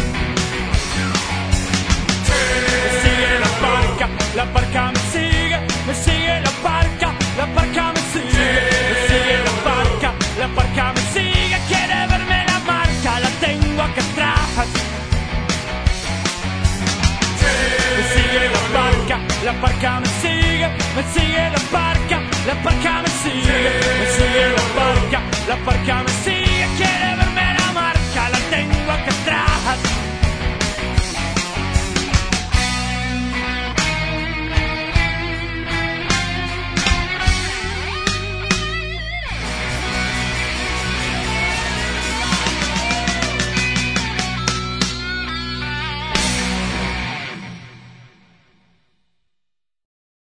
Me sigue la parca me sigue la parca me sigue, me sigue la parca me sigue, quiere verme la marca, la tengo acá atrás. Me sigue la parca me sigue la parca me sigue.